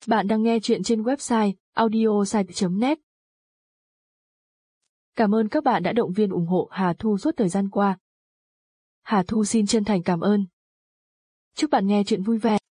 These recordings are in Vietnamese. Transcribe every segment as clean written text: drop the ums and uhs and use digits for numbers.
Bạn đang nghe chuyện trên website audiosite.net. Cảm ơn các bạn đã động viên ủng hộ Hà Thu suốt thời gian qua. Hà Thu xin chân thành cảm ơn. Chúc bạn nghe chuyện vui vẻ.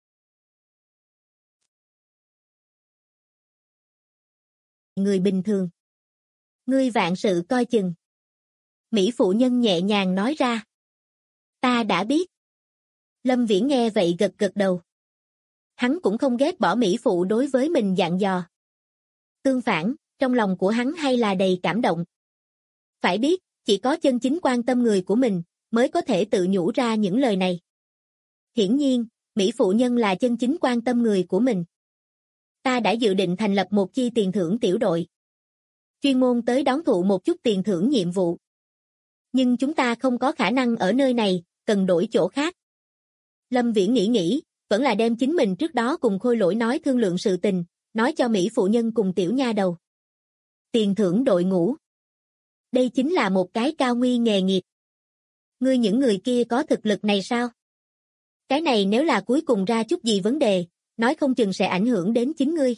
Người bình thường. Ngươi vạn sự coi chừng. Mỹ phụ nhân nhẹ nhàng nói ra. Ta đã biết. Lâm Viễn nghe vậy gật gật đầu. Hắn cũng không ghét bỏ Mỹ phụ đối với mình dặn dò. Tương phản, trong lòng của hắn hay là đầy cảm động. Phải biết, chỉ có chân chính quan tâm người của mình, mới có thể tự nhủ ra những lời này. Hiển nhiên, Mỹ phụ nhân là chân chính quan tâm người của mình. Ta đã dự định thành lập một chi tiền thưởng tiểu đội. Chuyên môn tới đón thụ một chút tiền thưởng nhiệm vụ. Nhưng chúng ta không có khả năng ở nơi này, cần đổi chỗ khác. Lâm Viễn nghĩ, vẫn là đem chính mình trước đó cùng Khôi Lỗi nói thương lượng sự tình, nói cho Mỹ phụ nhân cùng tiểu nha đầu. Tiền thưởng đội ngũ. Đây chính là một cái cao nguy nghề nghiệp. Ngươi những người kia có thực lực này sao? Cái này nếu là cuối cùng ra chút gì vấn đề, nói không chừng sẽ ảnh hưởng đến chính ngươi.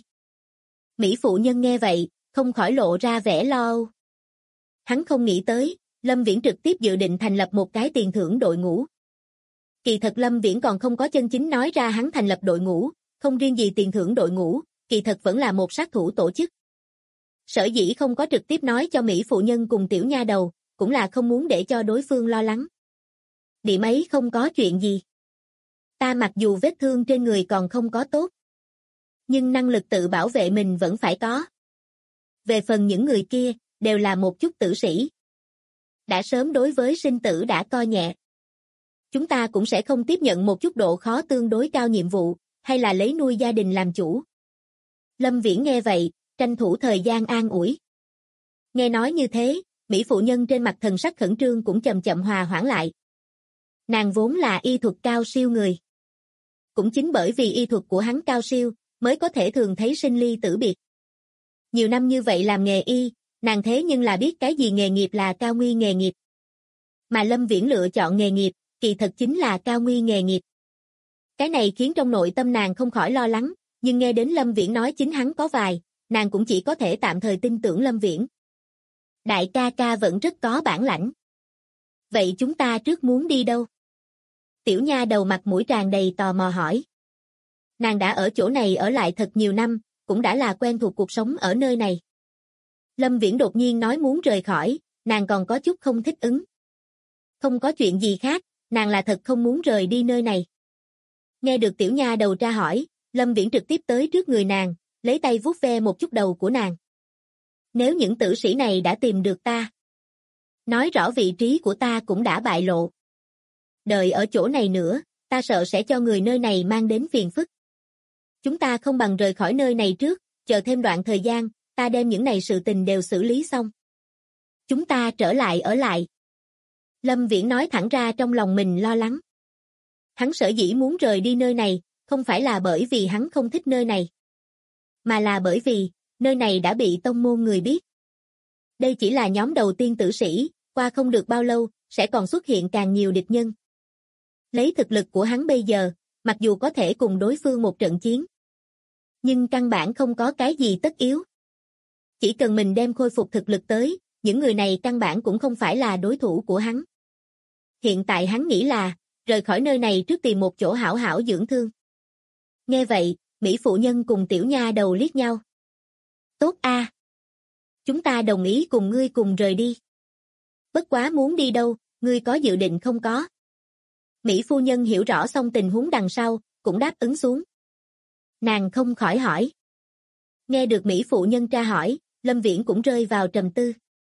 Mỹ phụ nhân nghe vậy, không khỏi lộ ra vẻ lo âu. Hắn không nghĩ tới, Lâm Viễn trực tiếp dự định thành lập một cái tiền thưởng đội ngũ. Kỳ thật Lâm Viễn còn không có chân chính nói ra hắn thành lập đội ngũ, không riêng gì tiền thưởng đội ngũ, kỳ thật vẫn là một sát thủ tổ chức. Sở dĩ không có trực tiếp nói cho Mỹ phụ nhân cùng tiểu nha đầu, cũng là không muốn để cho đối phương lo lắng. Điểm ấy không có chuyện gì. Ta mặc dù vết thương trên người còn không có tốt, nhưng năng lực tự bảo vệ mình vẫn phải có. Về phần những người kia, đều là một chút tử sĩ. Đã sớm đối với sinh tử đã coi nhẹ. Chúng ta cũng sẽ không tiếp nhận một chút độ khó tương đối cao nhiệm vụ, hay là lấy nuôi gia đình làm chủ. Lâm Viễn nghe vậy, tranh thủ thời gian an ủi. Nghe nói như thế, Mỹ phụ nhân trên mặt thần sắc khẩn trương cũng chậm chậm hòa hoãn lại. Nàng vốn là y thuật cao siêu người. Cũng chính bởi vì y thuật của hắn cao siêu, mới có thể thường thấy sinh ly tử biệt. Nhiều năm như vậy làm nghề y, nàng thế nhưng là biết cái gì nghề nghiệp là cao nguy nghề nghiệp. Mà Lâm Viễn lựa chọn nghề nghiệp, kỳ thật chính là cao nguy nghề nghiệp. Cái này khiến trong nội tâm nàng không khỏi lo lắng, nhưng nghe đến Lâm Viễn nói chính hắn có vài, nàng cũng chỉ có thể tạm thời tin tưởng Lâm Viễn. Đại ca ca vẫn rất có bản lãnh. Vậy chúng ta trước muốn đi đâu? Tiểu nha đầu mặt mũi tràn đầy tò mò hỏi. Nàng đã ở chỗ này ở lại thật nhiều năm, cũng đã là quen thuộc cuộc sống ở nơi này. Lâm Viễn đột nhiên nói muốn rời khỏi, nàng còn có chút không thích ứng. Không có chuyện gì khác, nàng là thật không muốn rời đi nơi này. Nghe được tiểu nha đầu tra hỏi, Lâm Viễn trực tiếp tới trước người nàng, lấy tay vuốt ve một chút đầu của nàng. Nếu những tử sĩ này đã tìm được ta, nói rõ vị trí của ta cũng đã bại lộ. Đợi ở chỗ này nữa, ta sợ sẽ cho người nơi này mang đến phiền phức. Chúng ta không bằng rời khỏi nơi này trước, chờ thêm đoạn thời gian, ta đem những này sự tình đều xử lý xong. Chúng ta trở lại ở lại. Lâm Viễn nói thẳng ra trong lòng mình lo lắng. Hắn sở dĩ muốn rời đi nơi này, không phải là bởi vì hắn không thích nơi này, mà là bởi vì, nơi này đã bị tông môn người biết. Đây chỉ là nhóm đầu tiên tử sĩ, qua không được bao lâu, sẽ còn xuất hiện càng nhiều địch nhân. Lấy thực lực của hắn bây giờ, mặc dù có thể cùng đối phương một trận chiến, nhưng căn bản không có cái gì tất yếu. Chỉ cần mình đem khôi phục thực lực tới, những người này căn bản cũng không phải là đối thủ của hắn. Hiện tại hắn nghĩ là, rời khỏi nơi này trước tìm một chỗ hảo hảo dưỡng thương. Nghe vậy, Mỹ phụ nhân cùng tiểu nha đầu liếc nhau. Tốt a, chúng ta đồng ý cùng ngươi cùng rời đi. Bất quá muốn đi đâu, ngươi có dự định không có? Mỹ phu nhân hiểu rõ xong tình huống đằng sau, cũng đáp ứng xuống. Nàng không khỏi hỏi. Nghe được Mỹ phụ nhân tra hỏi, Lâm Viễn cũng rơi vào trầm tư.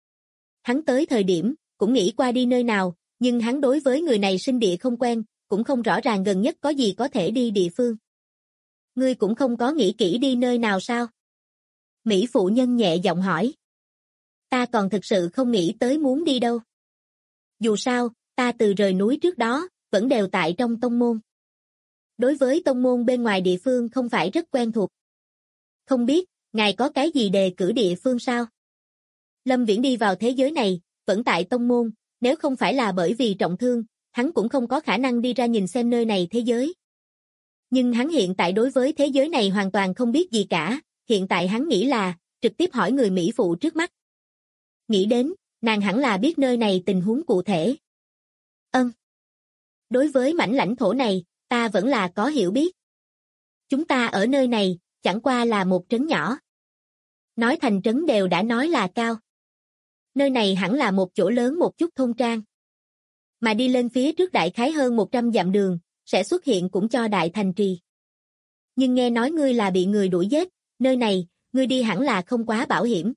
Hắn tới thời điểm, cũng nghĩ qua đi nơi nào, nhưng hắn đối với người này sinh địa không quen, cũng không rõ ràng gần nhất có gì có thể đi địa phương. Ngươi cũng không có nghĩ kỹ đi nơi nào sao? Mỹ phụ nhân nhẹ giọng hỏi. Ta còn thực sự không nghĩ tới muốn đi đâu. Dù sao, ta từ rời núi trước đó, vẫn đều tại trong tông môn. Đối với tông môn bên ngoài địa phương không phải rất quen thuộc. Không biết, ngài có cái gì đề cử địa phương sao? Lâm Viễn đi vào thế giới này, vẫn tại tông môn, nếu không phải là bởi vì trọng thương, hắn cũng không có khả năng đi ra nhìn xem nơi này thế giới. Nhưng hắn hiện tại đối với thế giới này hoàn toàn không biết gì cả, hiện tại hắn nghĩ là, trực tiếp hỏi người Mỹ phụ trước mắt. Nghĩ đến, nàng hẳn là biết nơi này tình huống cụ thể. Đối với mảnh lãnh thổ này, ta vẫn là có hiểu biết. Chúng ta ở nơi này, chẳng qua là một trấn nhỏ. Nói thành trấn đều đã nói là cao. Nơi này hẳn là một chỗ lớn một chút thôn trang. Mà đi lên phía trước đại khái hơn 100 dặm đường, sẽ xuất hiện cũng cho đại thành trì. Nhưng nghe nói ngươi là bị người đuổi giết, nơi này, ngươi đi hẳn là không quá bảo hiểm.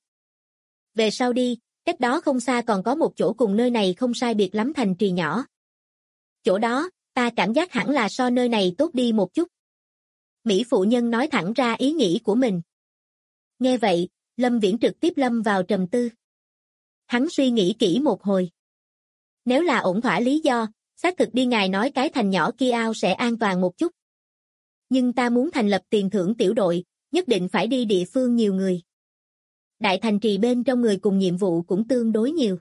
Về sau đi, cách đó không xa còn có một chỗ cùng nơi này không sai biệt lắm thành trì nhỏ. Chỗ đó, ta cảm giác hẳn là so nơi này tốt đi một chút. Mỹ phụ nhân nói thẳng ra ý nghĩ của mình. Nghe vậy, Lâm Viễn trực tiếp lâm vào trầm tư. Hắn suy nghĩ kỹ một hồi. Nếu là ổn thỏa lý do, xác thực đi ngài nói cái thành nhỏ kia ao sẽ an toàn một chút. Nhưng ta muốn thành lập tiền thưởng tiểu đội, nhất định phải đi địa phương nhiều người. Đại thành trì bên trong người cùng nhiệm vụ cũng tương đối nhiều.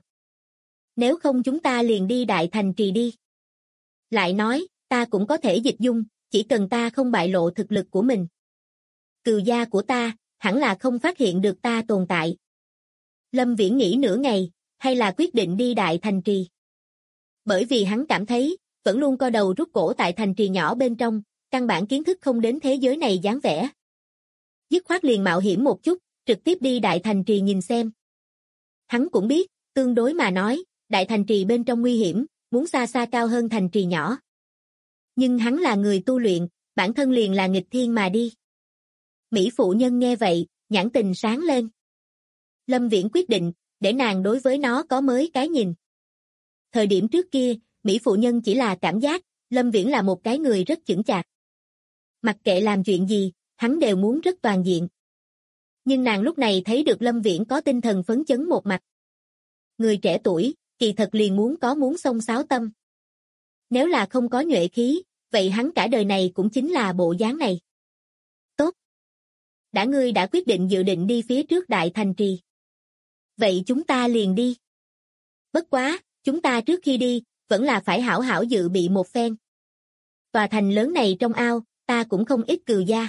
Nếu không chúng ta liền đi đại thành trì đi. Lại nói, ta cũng có thể dịch dung, chỉ cần ta không bại lộ thực lực của mình. Cừu gia của ta, hẳn là không phát hiện được ta tồn tại. Lâm Viễn nghĩ nửa ngày, hay là quyết định đi đại thành trì. Bởi vì hắn cảm thấy, vẫn luôn co đầu rút cổ tại thành trì nhỏ bên trong, căn bản kiến thức không đến thế giới này dáng vẻ. Dứt khoát liền mạo hiểm một chút, trực tiếp đi đại thành trì nhìn xem. Hắn cũng biết, tương đối mà nói, đại thành trì bên trong nguy hiểm, muốn xa xa cao hơn thành trì nhỏ. Nhưng hắn là người tu luyện, bản thân liền là nghịch thiên mà đi. Mỹ phụ nhân nghe vậy, nhãn tình sáng lên. Lâm Viễn quyết định, để nàng đối với nó có mới cái nhìn. Thời điểm trước kia, Mỹ phụ nhân chỉ là cảm giác, Lâm Viễn là một cái người rất chững chạc. Mặc kệ làm chuyện gì, hắn đều muốn rất toàn diện. Nhưng nàng lúc này thấy được Lâm Viễn có tinh thần phấn chấn một mặt. Người trẻ tuổi, kỳ thật liền muốn xông xáo tâm. Nếu là không có nhuệ khí, vậy hắn cả đời này cũng chính là bộ dáng này. Tốt. Đã ngươi đã quyết định dự định đi phía trước đại thành trì. Vậy chúng ta liền đi. Bất quá, chúng ta trước khi đi, vẫn là phải hảo hảo dự bị một phen. Tòa thành lớn này trong ao, ta cũng không ít cừu gia.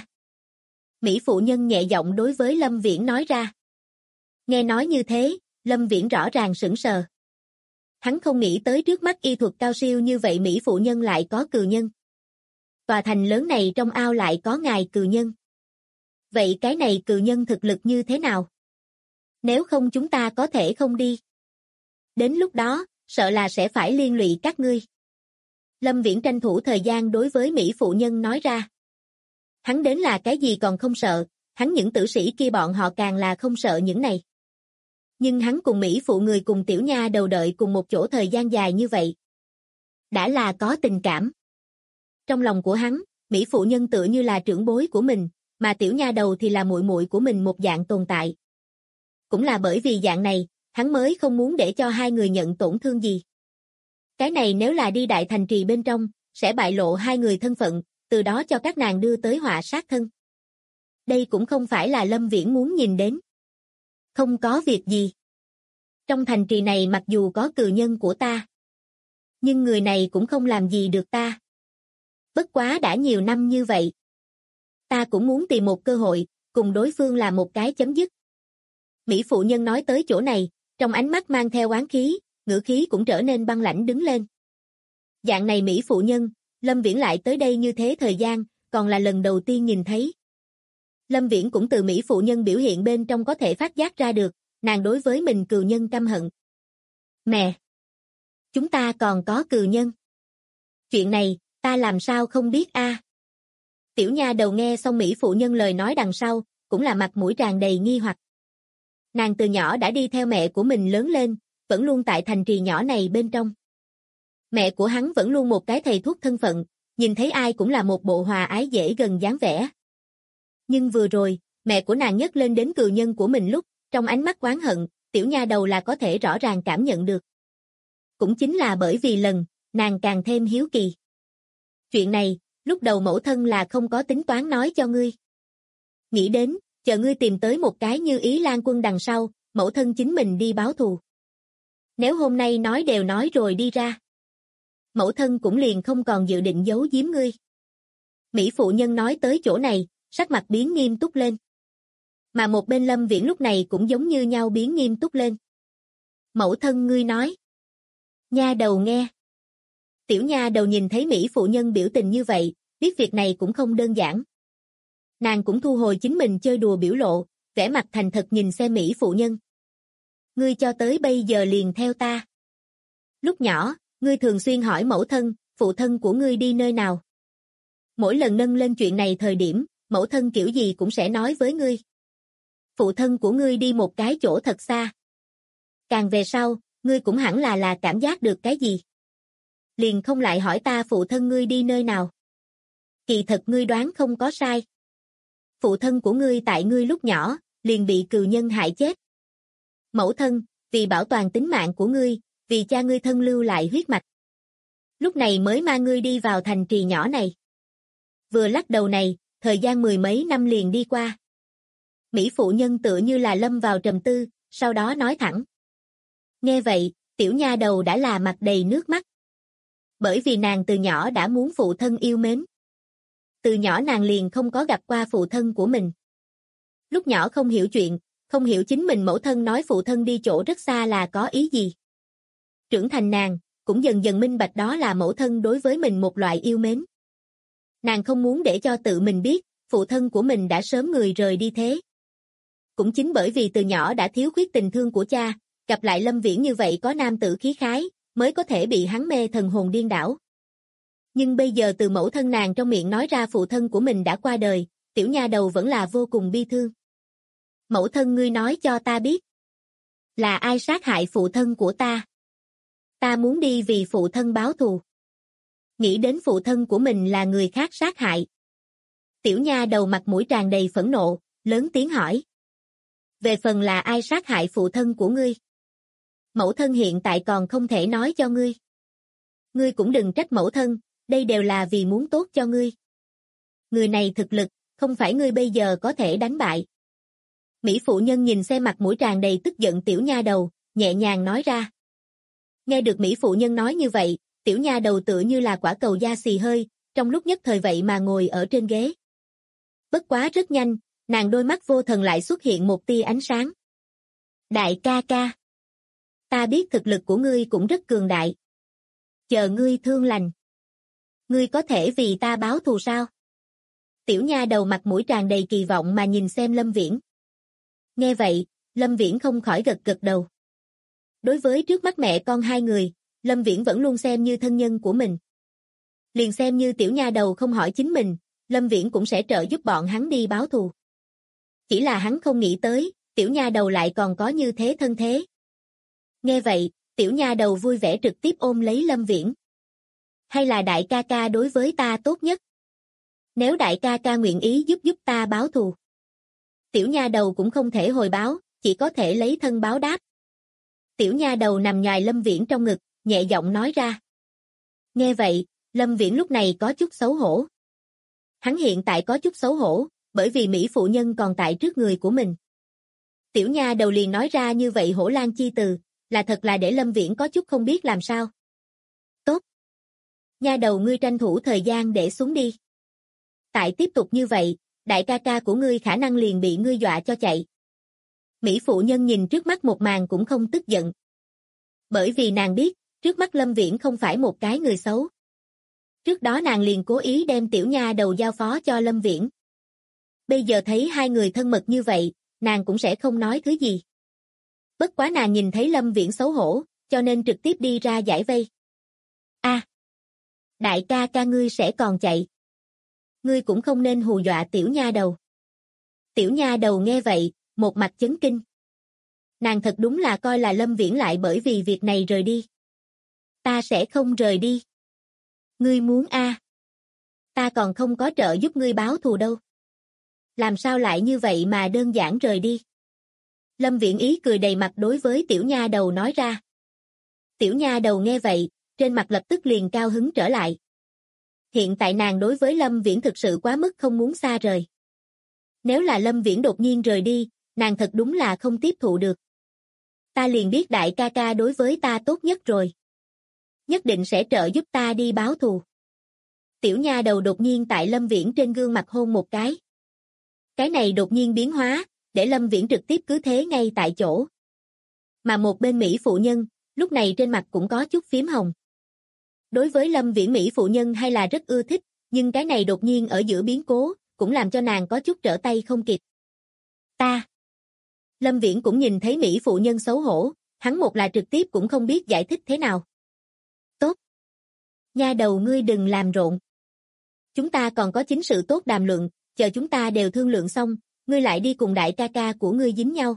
Mỹ phụ nhân nhẹ giọng đối với Lâm Viễn nói ra. Nghe nói như thế, Lâm Viễn rõ ràng sững sờ. Hắn không nghĩ tới trước mắt y thuật cao siêu như vậy Mỹ phụ nhân lại có cừu nhân. Tòa thành lớn này trong ao lại có ngài cừu nhân. Vậy cái này cừu nhân thực lực như thế nào? Nếu không chúng ta có thể không đi. Đến lúc đó, sợ là sẽ phải liên lụy các ngươi. Lâm Viễn tranh thủ thời gian đối với Mỹ phụ nhân nói ra. Hắn đến là cái gì còn không sợ, hắn những tử sĩ kia bọn họ càng là không sợ những này. Nhưng hắn cùng Mỹ phụ người cùng tiểu nha đầu đợi cùng một chỗ thời gian dài như vậy. Đã là có tình cảm. Trong lòng của hắn, Mỹ phụ nhân tựa như là trưởng bối của mình, mà tiểu nha đầu thì là muội muội của mình một dạng tồn tại. Cũng là bởi vì dạng này, hắn mới không muốn để cho hai người nhận tổn thương gì. Cái này nếu là đi đại thành trì bên trong, sẽ bại lộ hai người thân phận, từ đó cho các nàng đưa tới họa sát thân. Đây cũng không phải là Lâm Viễn muốn nhìn đến. Không có việc gì. Trong thành trì này mặc dù có cừu nhân của ta, nhưng người này cũng không làm gì được ta. Bất quá đã nhiều năm như vậy. Ta cũng muốn tìm một cơ hội, cùng đối phương làm một cái chấm dứt. Mỹ phụ nhân nói tới chỗ này, trong ánh mắt mang theo oán khí, ngữ khí cũng trở nên băng lãnh đứng lên. Dạng này Mỹ phụ nhân, Lâm Viễn lại tới đây như thế thời gian, còn là lần đầu tiên nhìn thấy. Lâm Viễn cũng từ Mỹ phụ nhân biểu hiện bên trong có thể phát giác ra được, nàng đối với mình cừu nhân căm hận. Mẹ! Chúng ta còn có cừu nhân. Chuyện này, ta làm sao không biết a? Tiểu nha đầu nghe xong Mỹ phụ nhân lời nói đằng sau, cũng là mặt mũi tràn đầy nghi hoặc. Nàng từ nhỏ đã đi theo mẹ của mình lớn lên, vẫn luôn tại thành trì nhỏ này bên trong. Mẹ của hắn vẫn luôn một cái thầy thuốc thân phận, nhìn thấy ai cũng là một bộ hòa ái dễ gần dáng vẻ. Nhưng vừa rồi, mẹ của nàng nhấc lên đến cừu nhân của mình lúc, trong ánh mắt oán hận, tiểu nha đầu là có thể rõ ràng cảm nhận được. Cũng chính là bởi vì lần, nàng càng thêm hiếu kỳ. Chuyện này, lúc đầu mẫu thân là không có tính toán nói cho ngươi. Nghĩ đến, chờ ngươi tìm tới một cái Như Ý Lan Quân đằng sau, mẫu thân chính mình đi báo thù. Nếu hôm nay nói đều nói rồi đi ra, mẫu thân cũng liền không còn dự định giấu giếm ngươi. Mỹ phụ nhân nói tới chỗ này, sắc mặt biến nghiêm túc lên. Mà một bên Lâm Viễn lúc này cũng giống như nhau biến nghiêm túc lên. Mẫu thân ngươi nói. Nha đầu nghe. Tiểu nha đầu nhìn thấy Mỹ phụ nhân biểu tình như vậy, biết việc này cũng không đơn giản. Nàng cũng thu hồi chính mình chơi đùa biểu lộ, vẻ mặt thành thật nhìn xem Mỹ phụ nhân. Ngươi cho tới bây giờ liền theo ta. Lúc nhỏ, ngươi thường xuyên hỏi mẫu thân, phụ thân của ngươi đi nơi nào. Mỗi lần nâng lên chuyện này thời điểm, mẫu thân kiểu gì cũng sẽ nói với ngươi. Phụ thân của ngươi đi một cái chỗ thật xa. Càng về sau, ngươi cũng hẳn là cảm giác được cái gì. Liền không lại hỏi ta phụ thân ngươi đi nơi nào. Kỳ thật ngươi đoán không có sai. Phụ thân của ngươi tại ngươi lúc nhỏ, liền bị cừu nhân hại chết. Mẫu thân, vì bảo toàn tính mạng của ngươi, vì cha ngươi thân lưu lại huyết mạch. Lúc này mới mang ngươi đi vào thành trì nhỏ này. Vừa lắc đầu này, thời gian mười mấy năm liền đi qua. Mỹ phụ nhân tựa như là lâm vào trầm tư, sau đó nói thẳng. Nghe vậy, tiểu nha đầu đã là mặt đầy nước mắt. Bởi vì nàng từ nhỏ đã muốn phụ thân yêu mến. Từ nhỏ nàng liền không có gặp qua phụ thân của mình. Lúc nhỏ không hiểu chuyện, không hiểu chính mình mẫu thân nói phụ thân đi chỗ rất xa là có ý gì. Trưởng thành nàng, cũng dần dần minh bạch đó là mẫu thân đối với mình một loại yêu mến. Nàng không muốn để cho tự mình biết, phụ thân của mình đã sớm người rời đi thế. Cũng chính bởi vì từ nhỏ đã thiếu khuyết tình thương của cha, gặp lại Lâm Viễn như vậy có nam tử khí khái, mới có thể bị hắn mê thần hồn điên đảo. Nhưng bây giờ từ mẫu thân nàng trong miệng nói ra phụ thân của mình đã qua đời, tiểu nha đầu vẫn là vô cùng bi thương. Mẫu thân ngươi nói cho ta biết. Là ai sát hại phụ thân của ta? Ta muốn đi vì phụ thân báo thù. Nghĩ đến phụ thân của mình là người khác sát hại. Tiểu nha đầu mặt mũi tràn đầy phẫn nộ, lớn tiếng hỏi. Về phần là ai sát hại phụ thân của ngươi? Mẫu thân hiện tại còn không thể nói cho ngươi. Ngươi cũng đừng trách mẫu thân, đây đều là vì muốn tốt cho ngươi. Người này thực lực, không phải ngươi bây giờ có thể đánh bại. Mỹ phụ nhân nhìn xem mặt mũi tràn đầy tức giận tiểu nha đầu, nhẹ nhàng nói ra. Nghe được Mỹ phụ nhân nói như vậy, tiểu nha đầu tựa như là quả cầu da xì hơi, trong lúc nhất thời vậy mà ngồi ở trên ghế. Bất quá rất nhanh, nàng đôi mắt vô thần lại xuất hiện một tia ánh sáng. Đại ca ca. Ta biết thực lực của ngươi cũng rất cường đại. Chờ ngươi thương lành. Ngươi có thể vì ta báo thù sao? Tiểu nha đầu mặt mũi tràn đầy kỳ vọng mà nhìn xem Lâm Viễn. Nghe vậy, Lâm Viễn không khỏi gật gật đầu. Đối với trước mắt mẹ con hai người, Lâm Viễn vẫn luôn xem như thân nhân của mình. Liền xem như tiểu nha đầu không hỏi chính mình, Lâm Viễn cũng sẽ trợ giúp bọn hắn đi báo thù. Chỉ là hắn không nghĩ tới, tiểu nha đầu lại còn có như thế thân thế. Nghe vậy, tiểu nha đầu vui vẻ trực tiếp ôm lấy Lâm Viễn. Hay là đại ca ca đối với ta tốt nhất? Nếu đại ca ca nguyện ý giúp ta báo thù. Tiểu nha đầu cũng không thể hồi báo, chỉ có thể lấy thân báo đáp. Tiểu nha đầu nằm nhòi Lâm Viễn trong ngực, nhẹ giọng nói ra. Nghe vậy, Lâm Viễn lúc này có chút xấu hổ. Hắn hiện tại có chút xấu hổ, bởi vì Mỹ phụ nhân còn tại trước người của mình. Tiểu nha đầu liền nói ra như vậy hổ lan chi từ, là thật là để Lâm Viễn có chút không biết làm sao. Tốt. Nha đầu ngươi tranh thủ thời gian để xuống đi. Tại tiếp tục như vậy, đại ca ca của ngươi khả năng liền bị ngươi dọa cho chạy. Mỹ phụ nhân nhìn trước mắt một màn cũng không tức giận. Bởi vì nàng biết, trước mắt Lâm Viễn không phải một cái người xấu. Trước đó nàng liền cố ý đem tiểu nha đầu giao phó cho Lâm Viễn. Bây giờ thấy hai người thân mật như vậy, nàng cũng sẽ không nói thứ gì. Bất quá nàng nhìn thấy Lâm Viễn xấu hổ, cho nên trực tiếp đi ra giải vây. Đại ca ca ngươi sẽ còn chạy. Ngươi cũng không nên hù dọa tiểu nha đầu. Tiểu nha đầu nghe vậy, một mặt chấn kinh. Nàng thật đúng là coi là Lâm Viễn lại bởi vì việc này rời đi. Ta sẽ không rời đi. Ngươi muốn Ta còn không có trợ giúp ngươi báo thù đâu. Làm sao lại như vậy mà đơn giản rời đi? Lâm Viễn ý cười đầy mặt đối với tiểu nha đầu nói ra. Tiểu nha đầu nghe vậy, trên mặt lập tức liền cao hứng trở lại. Hiện tại nàng đối với Lâm Viễn thực sự quá mức không muốn xa rời. Nếu là Lâm Viễn đột nhiên rời đi, nàng thật đúng là không tiếp thụ được. Ta liền biết đại ca ca đối với ta tốt nhất rồi. Nhất định sẽ trợ giúp ta đi báo thù. Tiểu nha đầu đột nhiên tại Lâm Viễn trên gương mặt hôn một cái. Cái này đột nhiên biến hóa, để Lâm Viễn trực tiếp cứ thế ngay tại chỗ. Mà một bên Mỹ phụ nhân, lúc này trên mặt cũng có chút phím hồng. Đối với Lâm Viễn Mỹ phụ nhân hay là rất ưa thích, nhưng cái này đột nhiên ở giữa biến cố, cũng làm cho nàng có chút trở tay không kịp. Ta. Lâm Viễn cũng nhìn thấy Mỹ phụ nhân xấu hổ, hắn một là trực tiếp cũng không biết giải thích thế nào. Tốt. Nha đầu ngươi đừng làm rộn. Chúng ta còn có chính sự tốt đàm luận, chờ chúng ta đều thương lượng xong, ngươi lại đi cùng đại ca ca của ngươi dính nhau.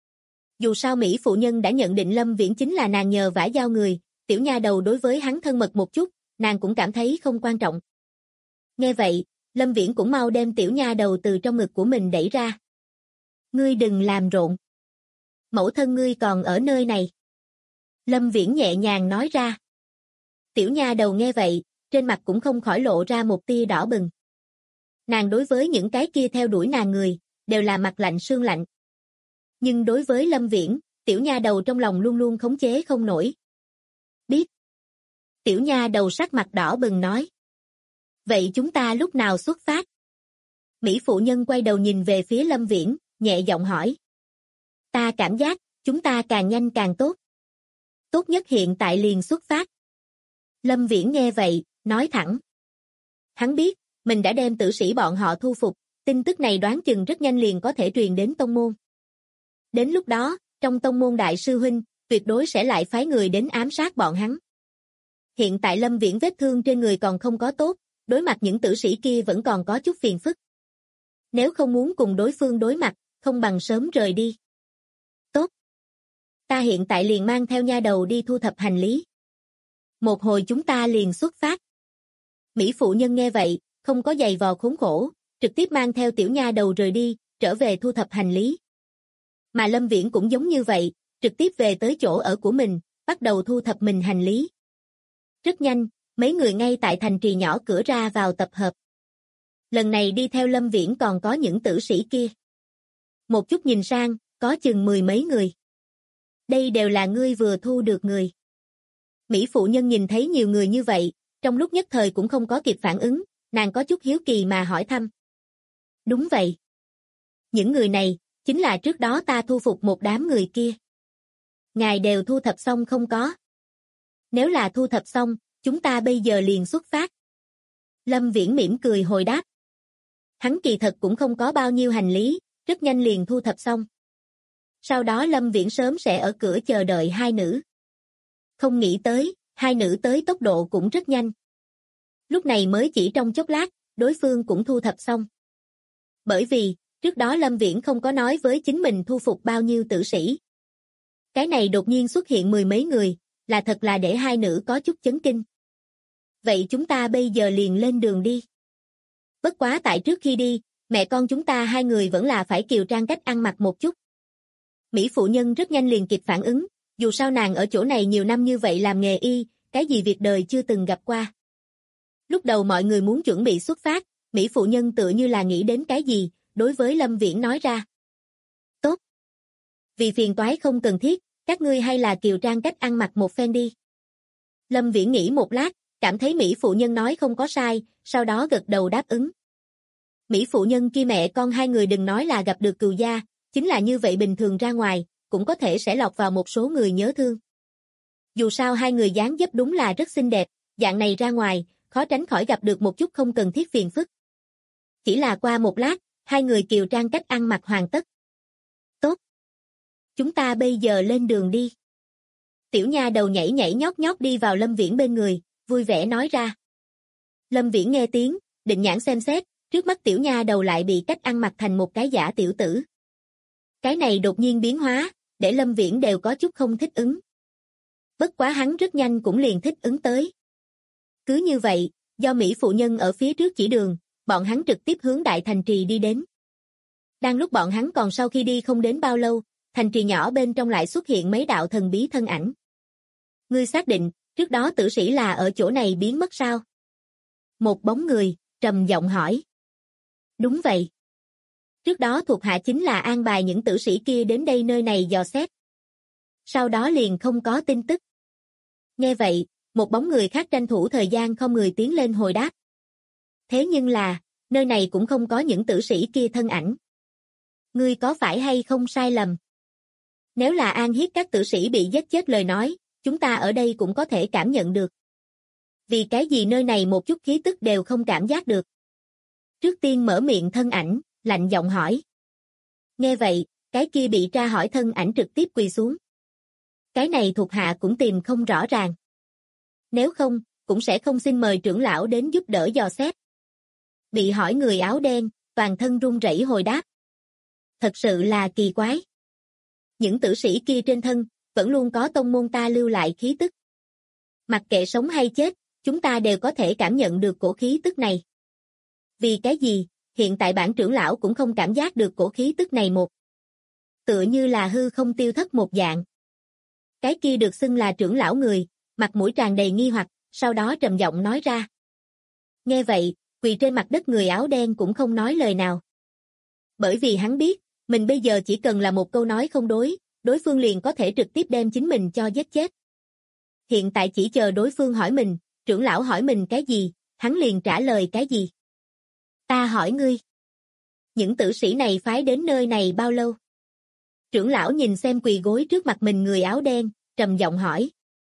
Dù sao Mỹ phụ nhân đã nhận định Lâm Viễn chính là nàng nhờ vả giao người, tiểu nha đầu đối với hắn thân mật một chút, nàng cũng cảm thấy không quan trọng. Nghe vậy, Lâm Viễn cũng mau đem tiểu nha đầu từ trong ngực của mình đẩy ra. Ngươi đừng làm rộn. Mẫu thân ngươi còn ở nơi này. Lâm Viễn nhẹ nhàng nói ra. Tiểu nha đầu nghe vậy, trên mặt cũng không khỏi lộ ra một tia đỏ bừng. Nàng đối với những cái kia theo đuổi nàng người, đều là mặt lạnh xương lạnh. Nhưng đối với Lâm Viễn, tiểu nha đầu trong lòng luôn luôn khống chế không nổi. Biết. Tiểu nha đầu sắc mặt đỏ bừng nói. Vậy chúng ta lúc nào xuất phát? Mỹ phụ nhân quay đầu nhìn về phía Lâm Viễn, nhẹ giọng hỏi. Ta cảm giác, chúng ta càng nhanh càng tốt. Tốt nhất hiện tại liền xuất phát. Lâm Viễn nghe vậy, nói thẳng. Hắn biết, mình đã đem tử sĩ bọn họ thu phục, tin tức này đoán chừng rất nhanh liền có thể truyền đến tông môn. Đến lúc đó, trong tông môn đại sư huynh, tuyệt đối sẽ lại phái người đến ám sát bọn hắn. Hiện tại Lâm Viễn vết thương trên người còn không có tốt, đối mặt những tử sĩ kia vẫn còn có chút phiền phức. Nếu không muốn cùng đối phương đối mặt, không bằng sớm rời đi. Tốt. Ta hiện tại liền mang theo nha đầu đi thu thập hành lý. Một hồi chúng ta liền xuất phát. Mỹ phụ nhân nghe vậy, không có giày vò khốn khổ, trực tiếp mang theo tiểu nha đầu rời đi, trở về thu thập hành lý. Mà Lâm Viễn cũng giống như vậy, trực tiếp về tới chỗ ở của mình, bắt đầu thu thập mình hành lý. Rất nhanh, mấy người ngay tại thành trì nhỏ cửa ra vào tập hợp. Lần này đi theo Lâm Viễn còn có những tử sĩ kia. Một chút nhìn sang, có chừng 10 mấy người. Đây đều là ngươi vừa thu được người. Mỹ phụ nhân nhìn thấy nhiều người như vậy, trong lúc nhất thời cũng không có kịp phản ứng, nàng có chút hiếu kỳ mà hỏi thăm. Đúng vậy. Những người này, chính là trước đó ta thu phục một đám người kia. Ngài đều thu thập xong không có? Nếu là thu thập xong, chúng ta bây giờ liền xuất phát. Lâm Viễn mỉm cười hồi đáp. Hắn kỳ thật cũng không có bao nhiêu hành lý, rất nhanh liền thu thập xong. Sau đó Lâm Viễn sớm sẽ ở cửa chờ đợi hai nữ. Không nghĩ tới, hai nữ tới tốc độ cũng rất nhanh. Lúc này mới chỉ trong chốc lát, đối phương cũng thu thập xong. Bởi vì, trước đó Lâm Viễn không có nói với chính mình thu phục bao nhiêu tử sĩ. Cái này đột nhiên xuất hiện 10 mấy người, là thật là để hai nữ có chút chấn kinh. Vậy chúng ta bây giờ liền lên đường đi. Bất quá tại trước khi đi, mẹ con chúng ta hai người vẫn là phải kiều trang cách ăn mặc một chút. Mỹ phụ nhân rất nhanh liền kịp phản ứng, dù sao nàng ở chỗ này nhiều năm như vậy làm nghề y, cái gì việc đời chưa từng gặp qua. Lúc đầu mọi người muốn chuẩn bị xuất phát, Mỹ phụ nhân tựa như là nghĩ đến cái gì, đối với Lâm Viễn nói ra. Tốt. Vì phiền toái không cần thiết, các ngươi hay là kiều trang cách ăn mặc một phen đi. Lâm Viễn nghĩ một lát, cảm thấy Mỹ phụ nhân nói không có sai, sau đó gật đầu đáp ứng. Mỹ phụ nhân kia mẹ con hai người đừng nói là gặp được cừu gia, chính là như vậy bình thường ra ngoài, cũng có thể sẽ lọt vào một số người nhớ thương. Dù sao hai người dáng dấp đúng là rất xinh đẹp, dạng này ra ngoài, khó tránh khỏi gặp được một chút không cần thiết phiền phức. Chỉ là qua một lát, hai người kiều trang cách ăn mặc hoàn tất. Tốt. Chúng ta bây giờ lên đường đi. Tiểu nha đầu nhảy nhảy nhót nhót đi vào Lâm Viễn bên người, vui vẻ nói ra. Lâm Viễn nghe tiếng, định nhãn xem xét, trước mắt tiểu nha đầu lại bị cách ăn mặc thành một cái giả tiểu tử. Cái này đột nhiên biến hóa, để Lâm Viễn đều có chút không thích ứng. Bất quá hắn rất nhanh cũng liền thích ứng tới. Cứ như vậy, do Mỹ phụ nhân ở phía trước chỉ đường, bọn hắn trực tiếp hướng đại thành trì đi đến. Đang lúc bọn hắn còn sau khi đi không đến bao lâu, thành trì nhỏ bên trong lại xuất hiện mấy đạo thần bí thân ảnh. Ngươi xác định, trước đó tử sĩ là ở chỗ này biến mất sao? Một bóng người, trầm giọng hỏi. Đúng vậy. Trước đó thuộc hạ chính là an bài những tử sĩ kia đến đây nơi này dò xét. Sau đó liền không có tin tức. Nghe vậy, một bóng người khác tranh thủ thời gian không người tiến lên hồi đáp. thế nhưng là, nơi này cũng không có những tử sĩ kia thân ảnh. Ngươi có phải hay không sai lầm? Nếu là An Hiết các tử sĩ bị giết chết lời nói, chúng ta ở đây cũng có thể cảm nhận được. Vì cái gì nơi này một chút khí tức đều không cảm giác được? Trước tiên mở miệng thân ảnh, lạnh giọng hỏi. Nghe vậy, cái kia bị tra hỏi thân ảnh trực tiếp quỳ xuống. Cái này thuộc hạ cũng tìm không rõ ràng. Nếu không, cũng sẽ không xin mời trưởng lão đến giúp đỡ dò xét. Bị hỏi người áo đen, toàn thân run rẩy hồi đáp. Thật sự là kỳ quái. Những tử sĩ kia trên thân, vẫn luôn có tông môn ta lưu lại khí tức. Mặc kệ sống hay chết, chúng ta đều có thể cảm nhận được cổ khí tức này. Vì cái gì, hiện tại bản trưởng lão cũng không cảm giác được cổ khí tức này một. Tựa như là hư không tiêu thất một dạng. Cái kia được xưng là trưởng lão người, mặt mũi tràn đầy nghi hoặc, sau đó trầm giọng nói ra. Nghe vậy, quỳ trên mặt đất người áo đen cũng không nói lời nào. Bởi vì hắn biết, mình bây giờ chỉ cần là một câu nói không đối, đối phương liền có thể trực tiếp đem chính mình cho giết chết. Hiện tại chỉ chờ đối phương hỏi mình, trưởng lão hỏi mình cái gì, hắn liền trả lời cái gì. Ta hỏi ngươi. Những tử sĩ này phái đến nơi này bao lâu? Trưởng lão nhìn xem quỳ gối trước mặt mình người áo đen, trầm giọng hỏi.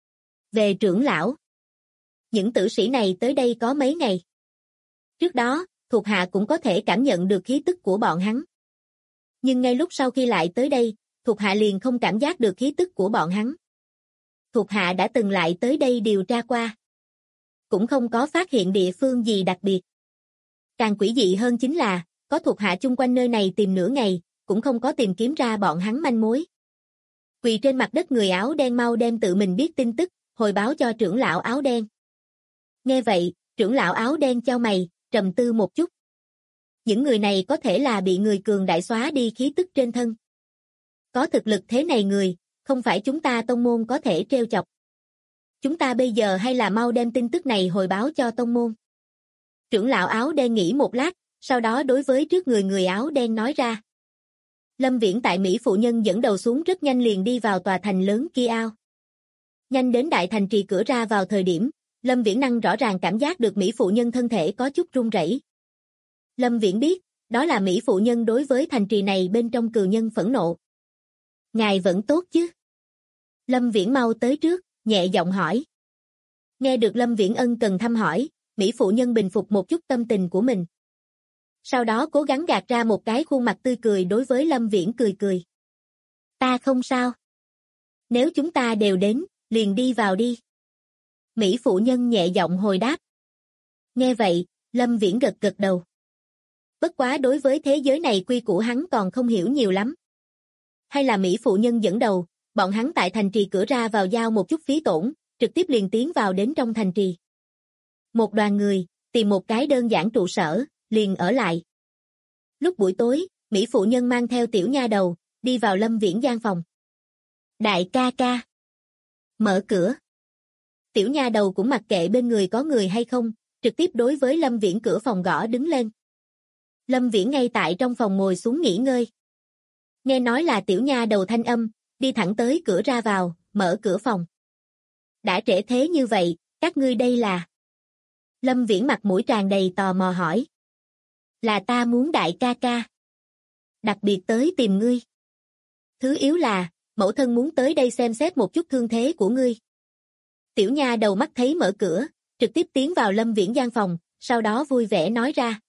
Về trưởng lão. Những tử sĩ này tới đây có mấy ngày? Trước đó, thuộc hạ cũng có thể cảm nhận được khí tức của bọn hắn. Nhưng ngay lúc sau khi lại tới đây, thuộc hạ liền không cảm giác được khí tức của bọn hắn. Thuộc hạ đã từng lại tới đây điều tra qua. Cũng không có phát hiện địa phương gì đặc biệt. Càng quỷ dị hơn chính là, có thuộc hạ chung quanh nơi này tìm nửa ngày, cũng không có tìm kiếm ra bọn hắn manh mối. Quỳ trên mặt đất người áo đen mau đem tự mình biết tin tức, hồi báo cho trưởng lão áo đen. Nghe vậy, trưởng lão áo đen chau mày, trầm tư một chút. Những người này có thể là bị người cường đại xóa đi khí tức trên thân. Có thực lực thế này người, không phải chúng ta tông môn có thể trêu chọc. Chúng ta bây giờ hay là mau đem tin tức này hồi báo cho tông môn. Trưởng lão áo đen nghĩ một lát, sau đó đối với trước người áo đen nói ra. Lâm Viễn tại Mỹ phụ nhân dẫn đầu xuống rất nhanh liền đi vào tòa thành lớn kia ao. Nhanh đến đại thành trì cửa ra vào thời điểm, Lâm Viễn năng rõ ràng cảm giác được Mỹ phụ nhân thân thể có chút run rẩy. Lâm Viễn biết, đó là Mỹ phụ nhân đối với thành trì này bên trong cừu nhân phẫn nộ. Ngài vẫn tốt chứ? Lâm Viễn mau tới trước, nhẹ giọng hỏi. Nghe được Lâm Viễn ân cần thăm hỏi, Mỹ phụ nhân bình phục một chút tâm tình của mình. Sau đó cố gắng gạt ra một cái khuôn mặt tươi cười đối với Lâm Viễn cười cười. Ta không sao. Nếu chúng ta đều đến, liền đi vào đi. Mỹ phụ nhân nhẹ giọng hồi đáp. Nghe vậy, Lâm Viễn gật gật đầu. Bất quá đối với thế giới này quy củ hắn còn không hiểu nhiều lắm. Hay là Mỹ phụ nhân dẫn đầu, bọn hắn tại thành trì cửa ra vào giao một chút phí tổn, trực tiếp liền tiến vào đến trong thành trì. Một đoàn người, tìm một cái đơn giản trụ sở, liền ở lại. Lúc buổi tối, Mỹ phụ nhân mang theo tiểu nha đầu, đi vào Lâm Viễn gian phòng. Đại ca ca. Mở cửa. Tiểu nha đầu cũng mặc kệ bên người có người hay không, trực tiếp đối với Lâm Viễn cửa phòng gõ đứng lên. Lâm Viễn ngay tại trong phòng ngồi xuống nghỉ ngơi. Nghe nói là tiểu nha đầu thanh âm, đi thẳng tới cửa ra vào, mở cửa phòng. Đã trễ thế như vậy, các ngươi đây là? Lâm Viễn mặt mũi tràn đầy tò mò hỏi. Là ta muốn đại ca ca. Đặc biệt tới tìm ngươi. Thứ yếu là, mẫu thân muốn tới đây xem xét một chút thương thế của ngươi. Tiểu nha đầu mắt thấy mở cửa, trực tiếp tiến vào Lâm Viễn gian phòng, sau đó vui vẻ nói ra.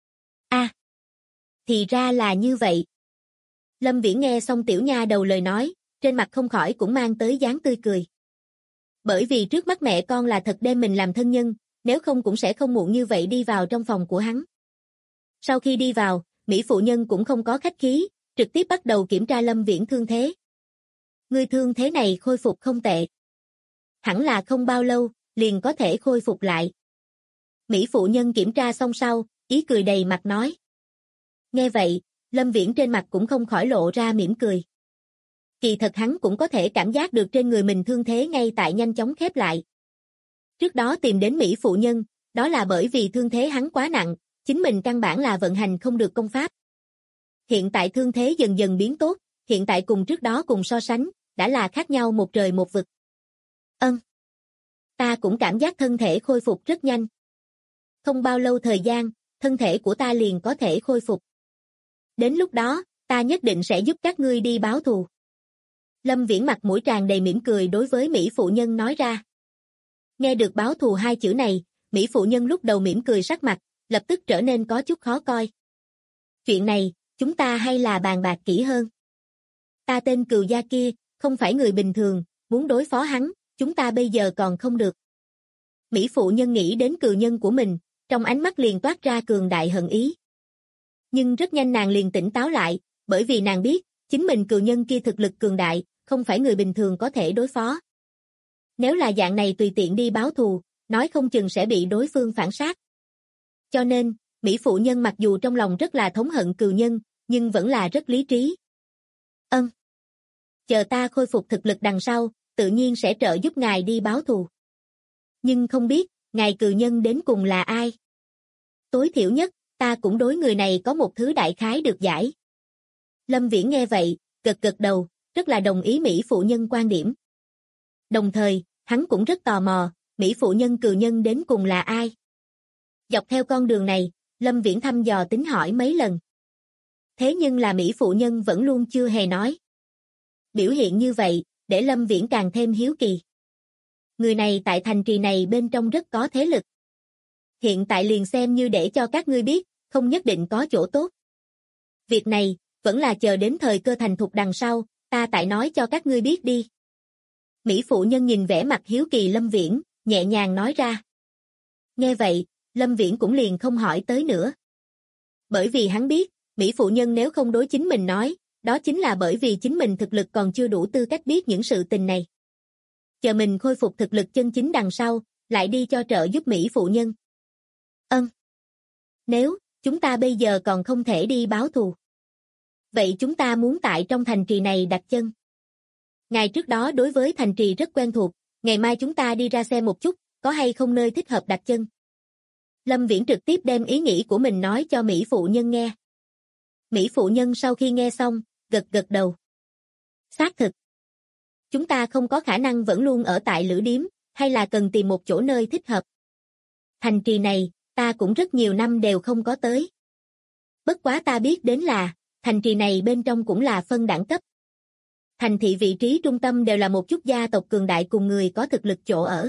Thì ra là như vậy. Lâm Viễn nghe xong tiểu nha đầu lời nói, trên mặt không khỏi cũng mang tới dáng tươi cười. Bởi vì trước mắt mẹ con là thật đem mình làm thân nhân, nếu không cũng sẽ không muộn như vậy đi vào trong phòng của hắn. Sau khi đi vào, Mỹ phụ nhân cũng không có khách khí, trực tiếp bắt đầu kiểm tra Lâm Viễn thương thế. Ngươi thương thế này khôi phục không tệ. Hẳn là không bao lâu, liền có thể khôi phục lại. Mỹ phụ nhân kiểm tra xong sau, ý cười đầy mặt nói. Nghe vậy, Lâm Viễn trên mặt cũng không khỏi lộ ra mỉm cười. Kỳ thật hắn cũng có thể cảm giác được trên người mình thương thế ngay tại nhanh chóng khép lại. Trước đó tìm đến Mỹ phụ nhân, đó là bởi vì thương thế hắn quá nặng, chính mình căn bản là vận hành không được công pháp. Hiện tại thương thế dần dần biến tốt, hiện tại cùng trước đó cùng so sánh, đã là khác nhau một trời một vực. Ta cũng cảm giác thân thể khôi phục rất nhanh. không bao lâu thời gian, thân thể của ta liền có thể khôi phục. Đến lúc đó, ta nhất định sẽ giúp các ngươi đi báo thù. Lâm Viễn mặt mũi tràn đầy mỉm cười đối với Mỹ phụ nhân nói ra. Nghe được báo thù hai chữ này, Mỹ phụ nhân lúc đầu mỉm cười sắc mặt, lập tức trở nên có chút khó coi. Chuyện này, chúng ta hay là bàn bạc kỹ hơn. Ta tên Cừu Gia kia, không phải người bình thường, muốn đối phó hắn, chúng ta bây giờ còn không được. Mỹ phụ nhân nghĩ đến cừu nhân của mình, trong ánh mắt liền toát ra cường đại hận ý. Nhưng rất nhanh nàng liền tỉnh táo lại, bởi vì nàng biết, chính mình cừu nhân kia thực lực cường đại, không phải người bình thường có thể đối phó. Nếu là dạng này tùy tiện đi báo thù, nói không chừng sẽ bị đối phương phản sát. Cho nên, Mỹ phụ nhân mặc dù trong lòng rất là thống hận cừu nhân, nhưng vẫn là rất lý trí. Chờ ta khôi phục thực lực đằng sau, tự nhiên sẽ trợ giúp ngài đi báo thù. Nhưng không biết, ngài cừu nhân đến cùng là ai? Tối thiểu nhất, ta cũng đối người này có một thứ đại khái được giải. Lâm Viễn nghe vậy, gật gật đầu, rất là đồng ý Mỹ phụ nhân quan điểm. Đồng thời, hắn cũng rất tò mò, Mỹ phụ nhân cừu nhân đến cùng là ai? Dọc theo con đường này, Lâm Viễn thăm dò tính hỏi mấy lần. Thế nhưng là Mỹ phụ nhân vẫn luôn chưa hề nói. Biểu hiện như vậy, để Lâm Viễn càng thêm hiếu kỳ. Người này tại thành trì này bên trong rất có thế lực. Hiện tại liền xem như để cho các ngươi biết, không nhất định có chỗ tốt. Việc này, vẫn là chờ đến thời cơ thành thục đằng sau, ta tại nói cho các ngươi biết đi. Mỹ phụ nhân nhìn vẻ mặt hiếu kỳ Lâm Viễn, nhẹ nhàng nói ra. Nghe vậy, Lâm Viễn cũng liền không hỏi tới nữa. Bởi vì hắn biết, Mỹ phụ nhân nếu không đối chính mình nói, đó chính là bởi vì chính mình thực lực còn chưa đủ tư cách biết những sự tình này. Chờ mình khôi phục thực lực chân chính đằng sau, lại đi cho trợ giúp Mỹ phụ nhân. Nếu, chúng ta bây giờ còn không thể đi báo thù. Vậy chúng ta muốn tại trong thành trì này đặt chân. Ngày trước đó đối với thành trì rất quen thuộc, ngày mai chúng ta đi ra xem một chút, có hay không nơi thích hợp đặt chân. Lâm Viễn trực tiếp đem ý nghĩ của mình nói cho Mỹ phụ nhân nghe. Mỹ phụ nhân sau khi nghe xong, gật gật đầu. Xác thực. Chúng ta không có khả năng vẫn luôn ở tại lữ điếm, hay là cần tìm một chỗ nơi thích hợp. Thành trì này, ta cũng rất nhiều năm đều không có tới. Bất quá ta biết đến là, thành trì này bên trong cũng là phân đẳng cấp. Thành thị vị trí trung tâm đều là một chút gia tộc cường đại cùng người có thực lực chỗ ở.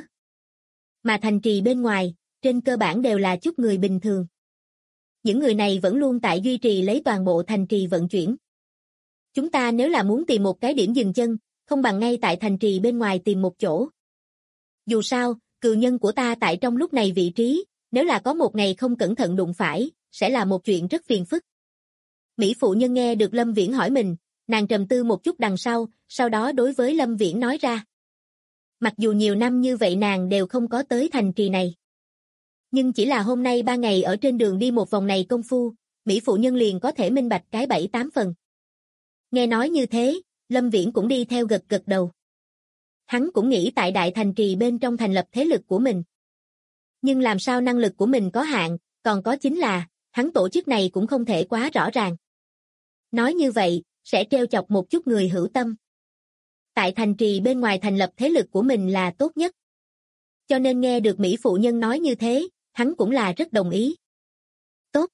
Mà thành trì bên ngoài, trên cơ bản đều là chút người bình thường. Những người này vẫn luôn tại duy trì lấy toàn bộ thành trì vận chuyển. Chúng ta nếu là muốn tìm một cái điểm dừng chân, không bằng ngay tại thành trì bên ngoài tìm một chỗ. Dù sao, cừu nhân của ta tại trong lúc này vị trí, nếu là có một ngày không cẩn thận đụng phải, sẽ là một chuyện rất phiền phức. Mỹ phụ nhân nghe được Lâm Viễn hỏi mình, nàng trầm tư một chút đằng sau đó đối với Lâm Viễn nói ra. Mặc dù nhiều năm như vậy nàng đều không có tới thành trì này. Nhưng chỉ là hôm nay 3 ngày ở trên đường đi một vòng này công phu, Mỹ phụ nhân liền có thể minh bạch cái 7-8 phần. Nghe nói như thế, Lâm Viễn cũng đi theo gật gật đầu. Hắn cũng nghĩ tại đại thành trì bên trong thành lập thế lực của mình. Nhưng làm sao năng lực của mình có hạn, còn có chính là, hắn tổ chức này cũng không thể quá rõ ràng. Nói như vậy, sẽ trêu chọc một chút người hữu tâm. Tại thành trì bên ngoài thành lập thế lực của mình là tốt nhất. Cho nên nghe được Mỹ phụ nhân nói như thế, hắn cũng là rất đồng ý. Tốt.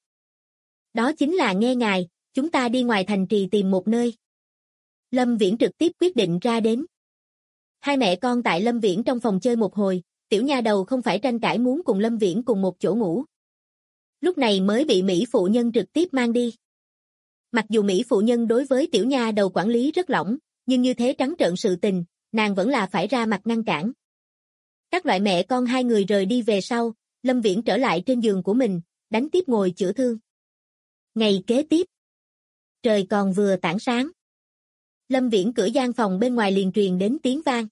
Đó chính là nghe ngài, chúng ta đi ngoài thành trì tìm một nơi. Lâm Viễn trực tiếp quyết định ra đến. Hai mẹ con tại Lâm Viễn trong phòng chơi một hồi, tiểu nha đầu không phải tranh cãi muốn cùng Lâm Viễn cùng một chỗ ngủ. Lúc này mới bị Mỹ phụ nhân trực tiếp mang đi. Mặc dù Mỹ phụ nhân đối với tiểu nha đầu quản lý rất lỏng, nhưng như thế trắng trợn sự tình, nàng vẫn là phải ra mặt ngăn cản. Các loại mẹ con hai người rời đi về sau, Lâm Viễn trở lại trên giường của mình, đánh tiếp ngồi chữa thương. Ngày kế tiếp, trời còn vừa tảng sáng. Lâm Viễn cửa gian phòng bên ngoài liền truyền đến tiếng vang.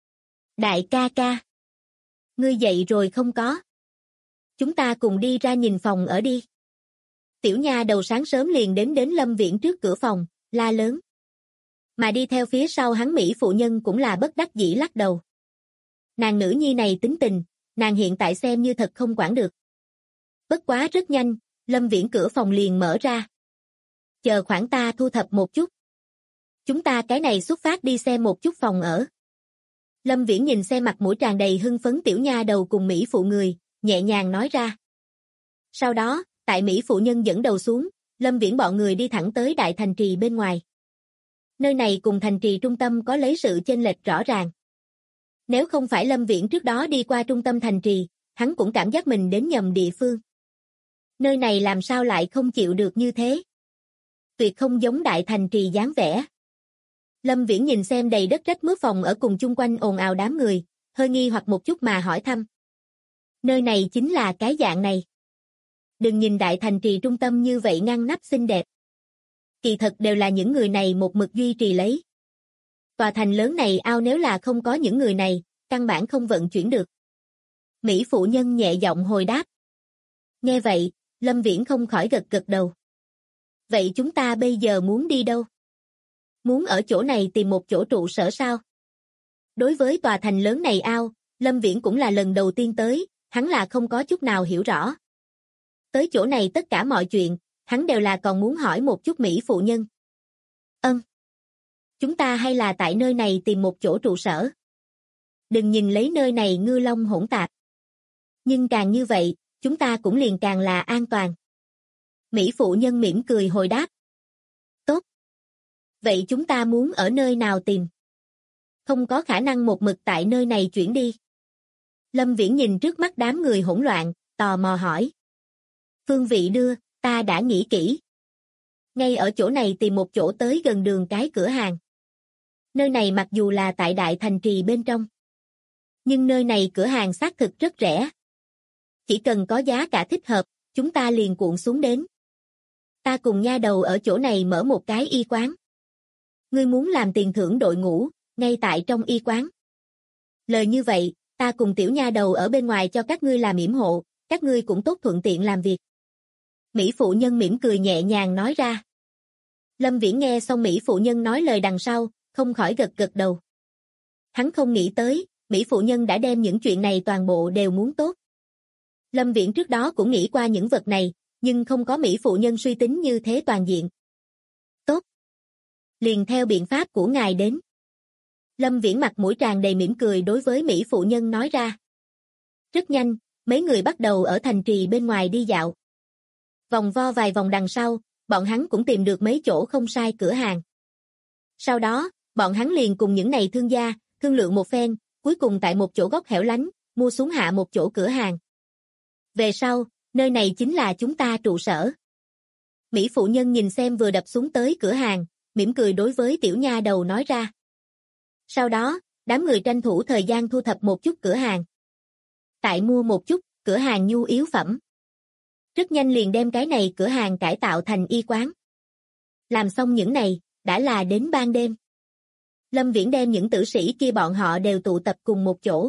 Đại ca ca. Ngươi dậy rồi không có? Chúng ta cùng đi ra nhìn phòng ở đi. Tiểu nha đầu sáng sớm liền đến Lâm Viễn trước cửa phòng, la lớn. Mà đi theo phía sau hắn Mỹ phụ nhân cũng là bất đắc dĩ lắc đầu. Nàng nữ nhi này tính tình, nàng hiện tại xem như thật không quản được. Bất quá rất nhanh, Lâm Viễn cửa phòng liền mở ra. Chờ khoảng ta thu thập một chút. Chúng ta cái này xuất phát đi xem một chút phòng ở. Lâm Viễn nhìn xe mặt mũi tràn đầy hưng phấn tiểu nha đầu cùng Mỹ phụ người, nhẹ nhàng nói ra. Sau đó, tại Mỹ phụ nhân dẫn đầu xuống, Lâm Viễn bọn người đi thẳng tới đại thành trì bên ngoài. Nơi này cùng thành trì trung tâm có lấy sự chênh lệch rõ ràng. Nếu không phải Lâm Viễn trước đó đi qua trung tâm thành trì, hắn cũng cảm giác mình đến nhầm địa phương. Nơi này làm sao lại không chịu được như thế? Tuyệt không giống đại thành trì dáng vẻ. Lâm Viễn nhìn xem đầy đất rách mướp phòng ở cùng chung quanh ồn ào đám người, hơi nghi hoặc một chút mà hỏi thăm. Nơi này chính là cái dạng này. Đừng nhìn đại thành trì trung tâm như vậy ngăn nắp xinh đẹp. Kỳ thật đều là những người này một mực duy trì lấy. Tòa thành lớn này ao nếu là không có những người này, căn bản không vận chuyển được. Mỹ phụ nhân nhẹ giọng hồi đáp. Nghe vậy, Lâm Viễn không khỏi gật gật đầu. Vậy chúng ta bây giờ muốn đi đâu? Muốn ở chỗ này tìm một chỗ trụ sở sao? Đối với tòa thành lớn này ao, Lâm Viễn cũng là lần đầu tiên tới, hắn là không có chút nào hiểu rõ. Tới chỗ này tất cả mọi chuyện, hắn đều là còn muốn hỏi một chút Mỹ phụ nhân. Chúng ta hay là tại nơi này tìm một chỗ trụ sở. Đừng nhìn lấy nơi này ngư long hỗn tạp. Nhưng càng như vậy, chúng ta cũng liền càng là an toàn. Mỹ phụ nhân mỉm cười hồi đáp. Tốt. Vậy chúng ta muốn ở nơi nào tìm? Không có khả năng một mực tại nơi này chuyển đi. Lâm Viễn nhìn trước mắt đám người hỗn loạn, tò mò hỏi. Phương vị đưa, ta đã nghĩ kỹ. Ngay ở chỗ này tìm một chỗ tới gần đường cái cửa hàng. Nơi này mặc dù là tại đại thành trì bên trong. Nhưng nơi này cửa hàng xác thực rất rẻ. Chỉ cần có giá cả thích hợp, chúng ta liền cuộn xuống đến. Ta cùng nha đầu ở chỗ này mở một cái y quán. Ngươi muốn làm tiền thưởng đội ngũ, ngay tại trong y quán. Lời như vậy, ta cùng tiểu nha đầu ở bên ngoài cho các ngươi làm yểm hộ, các ngươi cũng tốt thuận tiện làm việc. Mỹ phụ nhân mỉm cười nhẹ nhàng nói ra. Lâm Viễn nghe xong Mỹ phụ nhân nói lời đằng sau, không khỏi gật gật đầu. Hắn không nghĩ tới, Mỹ phụ nhân đã đem những chuyện này toàn bộ đều muốn tốt. Lâm Viễn trước đó cũng nghĩ qua những vật này, nhưng không có Mỹ phụ nhân suy tính như thế toàn diện. Tốt. Liền theo biện pháp của ngài đến. Lâm Viễn mặt mũi tràn đầy mỉm cười đối với Mỹ phụ nhân nói ra. Rất nhanh, mấy người bắt đầu ở thành trì bên ngoài đi dạo. Vòng vo vài vòng đằng sau, bọn hắn cũng tìm được mấy chỗ không sai cửa hàng. Sau đó, bọn hắn liền cùng những này thương gia, thương lượng một phen, cuối cùng tại một chỗ góc hẻo lánh, mua xuống hạ một chỗ cửa hàng. Về sau, nơi này chính là chúng ta trụ sở. Mỹ phụ nhân nhìn xem vừa đập xuống tới cửa hàng, mỉm cười đối với tiểu nha đầu nói ra. Sau đó, đám người tranh thủ thời gian thu thập một chút cửa hàng. Tại mua một chút, cửa hàng nhu yếu phẩm. Rất nhanh liền đem cái này cửa hàng cải tạo thành y quán. Làm xong những này, đã là đến ban đêm. Lâm Viễn đem những tử sĩ kia bọn họ đều tụ tập cùng một chỗ.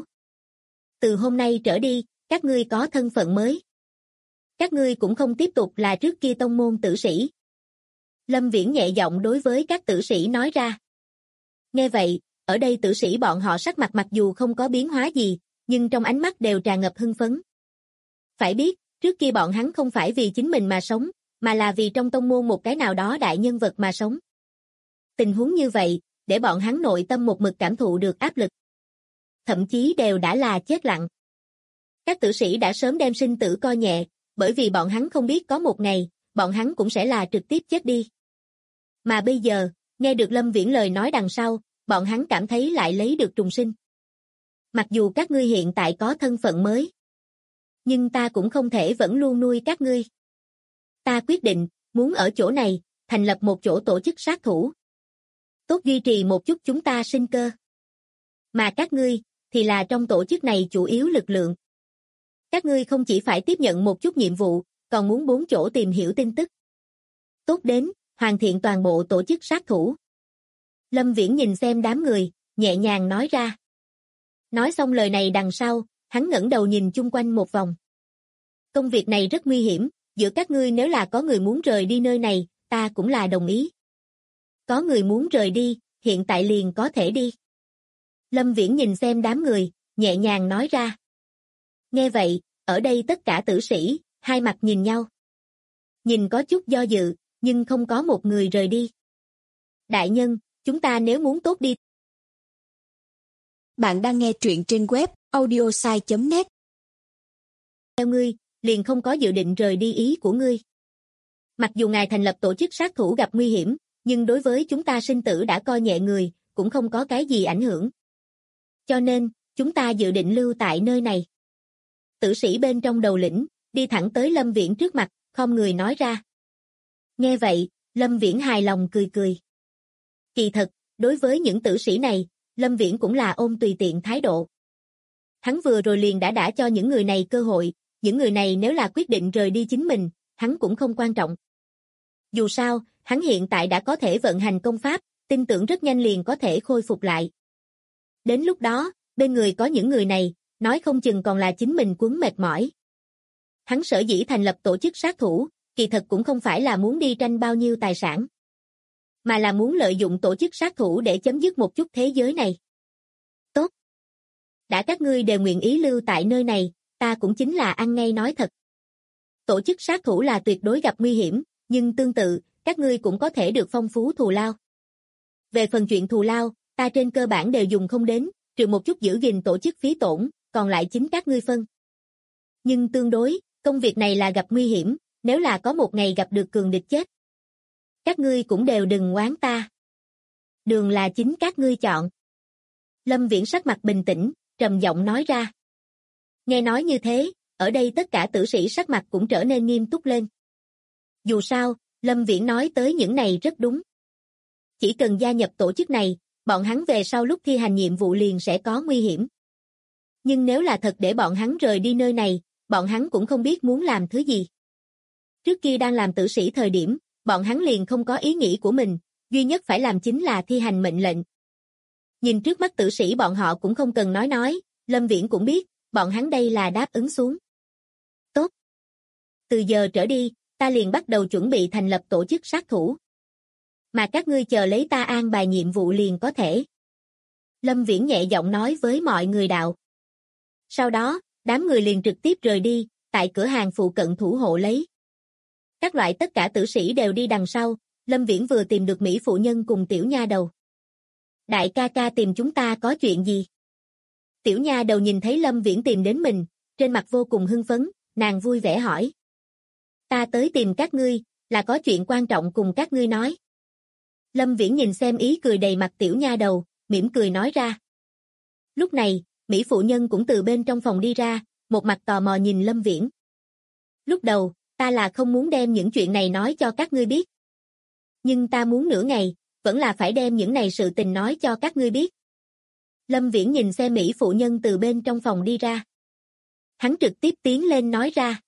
Từ hôm nay trở đi, các ngươi có thân phận mới. Các ngươi cũng không tiếp tục là trước kia tông môn tử sĩ. Lâm Viễn nhẹ giọng đối với các tử sĩ nói ra. Nghe vậy, ở đây tử sĩ bọn họ sắc mặt mặc dù không có biến hóa gì, nhưng trong ánh mắt đều tràn ngập hưng phấn. Phải biết, trước kia bọn hắn không phải vì chính mình mà sống, mà là vì trong tông môn một cái nào đó đại nhân vật mà sống. Tình huống như vậy, để bọn hắn nội tâm một mực cảm thụ được áp lực. Thậm chí đều đã là chết lặng. Các tử sĩ đã sớm đem sinh tử coi nhẹ, bởi vì bọn hắn không biết có một ngày, bọn hắn cũng sẽ là trực tiếp chết đi. Mà bây giờ, nghe được Lâm Viễn lời nói đằng sau, bọn hắn cảm thấy lại lấy được trùng sinh. Mặc dù các ngươi hiện tại có thân phận mới, nhưng ta cũng không thể vẫn luôn nuôi các ngươi. Ta quyết định, muốn ở chỗ này, thành lập một chỗ tổ chức sát thủ. Tốt duy trì một chút chúng ta sinh cơ. Mà các ngươi, thì là trong tổ chức này chủ yếu lực lượng. Các ngươi không chỉ phải tiếp nhận một chút nhiệm vụ, còn muốn 4 chỗ tìm hiểu tin tức. Tốt đến, hoàn thiện toàn bộ tổ chức sát thủ. Lâm Viễn nhìn xem đám người, nhẹ nhàng nói ra. Nói xong lời này đằng sau, hắn ngẩng đầu nhìn chung quanh một vòng. Công việc này rất nguy hiểm, giữa các ngươi nếu là có người muốn rời đi nơi này, ta cũng là đồng ý. Có người muốn rời đi, hiện tại liền có thể đi. Lâm Viễn nhìn xem đám người, nhẹ nhàng nói ra. Nghe vậy, ở đây tất cả tử sĩ, hai mặt nhìn nhau. Nhìn có chút do dự, nhưng không có một người rời đi. Đại nhân, chúng ta nếu muốn tốt đi. Bạn đang nghe truyện trên web audiosai.net. Theo ngươi, liền không có dự định rời đi ý của ngươi. Mặc dù ngài thành lập tổ chức sát thủ gặp nguy hiểm, nhưng đối với chúng ta sinh tử đã coi nhẹ người, cũng không có cái gì ảnh hưởng. Cho nên, chúng ta dự định lưu tại nơi này. Tử sĩ bên trong đầu lĩnh, đi thẳng tới Lâm Viễn trước mặt, khom người nói ra. Nghe vậy, Lâm Viễn hài lòng cười cười. Kỳ thật, đối với những tử sĩ này, Lâm Viễn cũng là ôm tùy tiện thái độ. Hắn vừa rồi liền đã cho những người này cơ hội, những người này nếu là quyết định rời đi chính mình, hắn cũng không quan trọng. Dù sao, hắn hiện tại đã có thể vận hành công pháp, tin tưởng rất nhanh liền có thể khôi phục lại. Đến lúc đó, bên người có những người này, nói không chừng còn là chính mình quấn mệt mỏi. Hắn sở dĩ thành lập tổ chức sát thủ, kỳ thật cũng không phải là muốn đi tranh bao nhiêu tài sản, mà là muốn lợi dụng tổ chức sát thủ để chấm dứt một chút thế giới này. Tốt. Đã các ngươi đều nguyện ý lưu tại nơi này, ta cũng chính là ăn ngay nói thật. Tổ chức sát thủ là tuyệt đối gặp nguy hiểm, nhưng tương tự, các ngươi cũng có thể được phong phú thù lao. Về phần chuyện thù lao, ta trên cơ bản đều dùng không đến, trừ một chút giữ gìn tổ chức phí tổn, còn lại chính các ngươi phân. Nhưng tương đối, công việc này là gặp nguy hiểm, nếu là có một ngày gặp được cường địch chết. Các ngươi cũng đều đừng oán ta. Đường là chính các ngươi chọn. Lâm Viễn sắc mặt bình tĩnh, trầm giọng nói ra. Nghe nói như thế, ở đây tất cả tử sĩ sắc mặt cũng trở nên nghiêm túc lên. Dù sao, Lâm Viễn nói tới những này rất đúng. Chỉ cần gia nhập tổ chức này, bọn hắn về sau lúc thi hành nhiệm vụ liền sẽ có nguy hiểm. Nhưng nếu là thật để bọn hắn rời đi nơi này, bọn hắn cũng không biết muốn làm thứ gì. Trước kia đang làm tử sĩ thời điểm, bọn hắn liền không có ý nghĩ của mình, duy nhất phải làm chính là thi hành mệnh lệnh. Nhìn trước mắt tử sĩ bọn họ cũng không cần nói, Lâm Viễn cũng biết, bọn hắn đây là đáp ứng xuống. Tốt. Từ giờ trở đi, ta liền bắt đầu chuẩn bị thành lập tổ chức sát thủ. Mà các ngươi chờ lấy ta an bài nhiệm vụ liền có thể. Lâm Viễn nhẹ giọng nói với mọi người đạo. Sau đó, đám người liền trực tiếp rời đi, tại cửa hàng phụ cận thủ hộ lấy. Các loại tất cả tử sĩ đều đi đằng sau, Lâm Viễn vừa tìm được Mỹ phụ nhân cùng tiểu nha đầu. Đại ca ca tìm chúng ta có chuyện gì? Tiểu nha đầu nhìn thấy Lâm Viễn tìm đến mình, trên mặt vô cùng hưng phấn, nàng vui vẻ hỏi. Ta tới tìm các ngươi, là có chuyện quan trọng cùng các ngươi nói. Lâm Viễn nhìn xem ý cười đầy mặt tiểu nha đầu, mỉm cười nói ra. Lúc này, Mỹ phụ nhân cũng từ bên trong phòng đi ra, một mặt tò mò nhìn Lâm Viễn. Lúc đầu, ta là không muốn đem những chuyện này nói cho các ngươi biết. Nhưng ta muốn nửa ngày, vẫn là phải đem những này sự tình nói cho các ngươi biết. Lâm Viễn nhìn xem Mỹ phụ nhân từ bên trong phòng đi ra. Hắn trực tiếp tiến lên nói ra.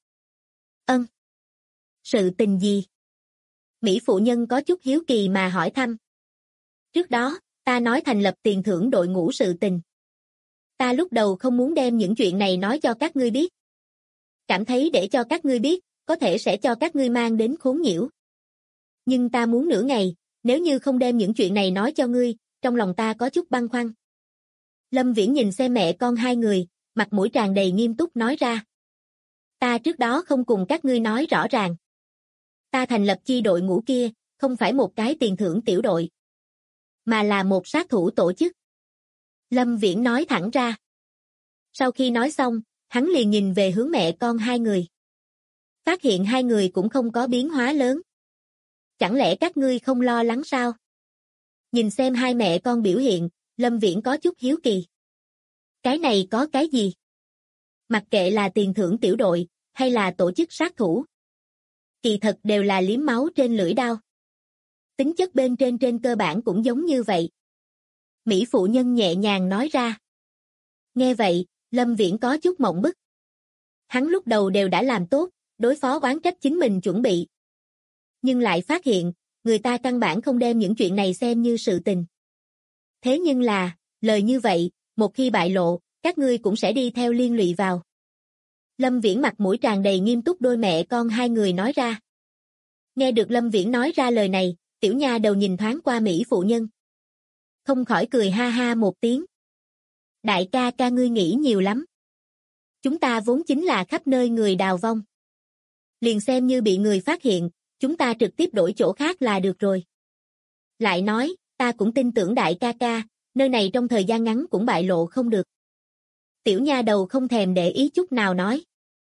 Sự tình gì? Mỹ phụ nhân có chút hiếu kỳ mà hỏi thăm. Trước đó, ta nói thành lập tiền thưởng đội ngũ sự tình. Ta lúc đầu không muốn đem những chuyện này nói cho các ngươi biết. Cảm thấy để cho các ngươi biết, có thể sẽ cho các ngươi mang đến khốn nhiễu. Nhưng ta muốn nửa ngày, nếu như không đem những chuyện này nói cho ngươi, trong lòng ta có chút băn khoăn. Lâm Viễn nhìn xem mẹ con hai người, mặt mũi tràn đầy nghiêm túc nói ra. Ta trước đó không cùng các ngươi nói rõ ràng. Ta thành lập chi đội ngũ kia, không phải một cái tiền thưởng tiểu đội, mà là một sát thủ tổ chức. Lâm Viễn nói thẳng ra. Sau khi nói xong, hắn liền nhìn về hướng mẹ con hai người. Phát hiện hai người cũng không có biến hóa lớn. Chẳng lẽ các ngươi không lo lắng sao? Nhìn xem hai mẹ con biểu hiện, Lâm Viễn có chút hiếu kỳ. Cái này có cái gì? Mặc kệ là tiền thưởng tiểu đội, hay là tổ chức sát thủ. Kỳ thật đều là liếm máu trên lưỡi đao. Tính chất bên trên cơ bản cũng giống như vậy. Mỹ phụ nhân nhẹ nhàng nói ra. Nghe vậy, Lâm Viễn có chút mộng bức. Hắn lúc đầu đều đã làm tốt, đối phó oán trách chính mình chuẩn bị. Nhưng lại phát hiện, người ta căn bản không đem những chuyện này xem như sự tình. Thế nhưng là, lời như vậy, một khi bại lộ, các ngươi cũng sẽ đi theo liên lụy vào. Lâm Viễn mặt mũi tràn đầy nghiêm túc đôi mẹ con hai người nói ra. Nghe được Lâm Viễn nói ra lời này, tiểu nha đầu nhìn thoáng qua Mỹ phụ nhân. Không khỏi cười ha ha một tiếng. Đại ca ca ngươi nghĩ nhiều lắm. Chúng ta vốn chính là khắp nơi người đào vong. Liền xem như bị người phát hiện, chúng ta trực tiếp đổi chỗ khác là được rồi. Lại nói, ta cũng tin tưởng đại ca ca, nơi này trong thời gian ngắn cũng bại lộ không được. Tiểu nha đầu không thèm để ý chút nào nói.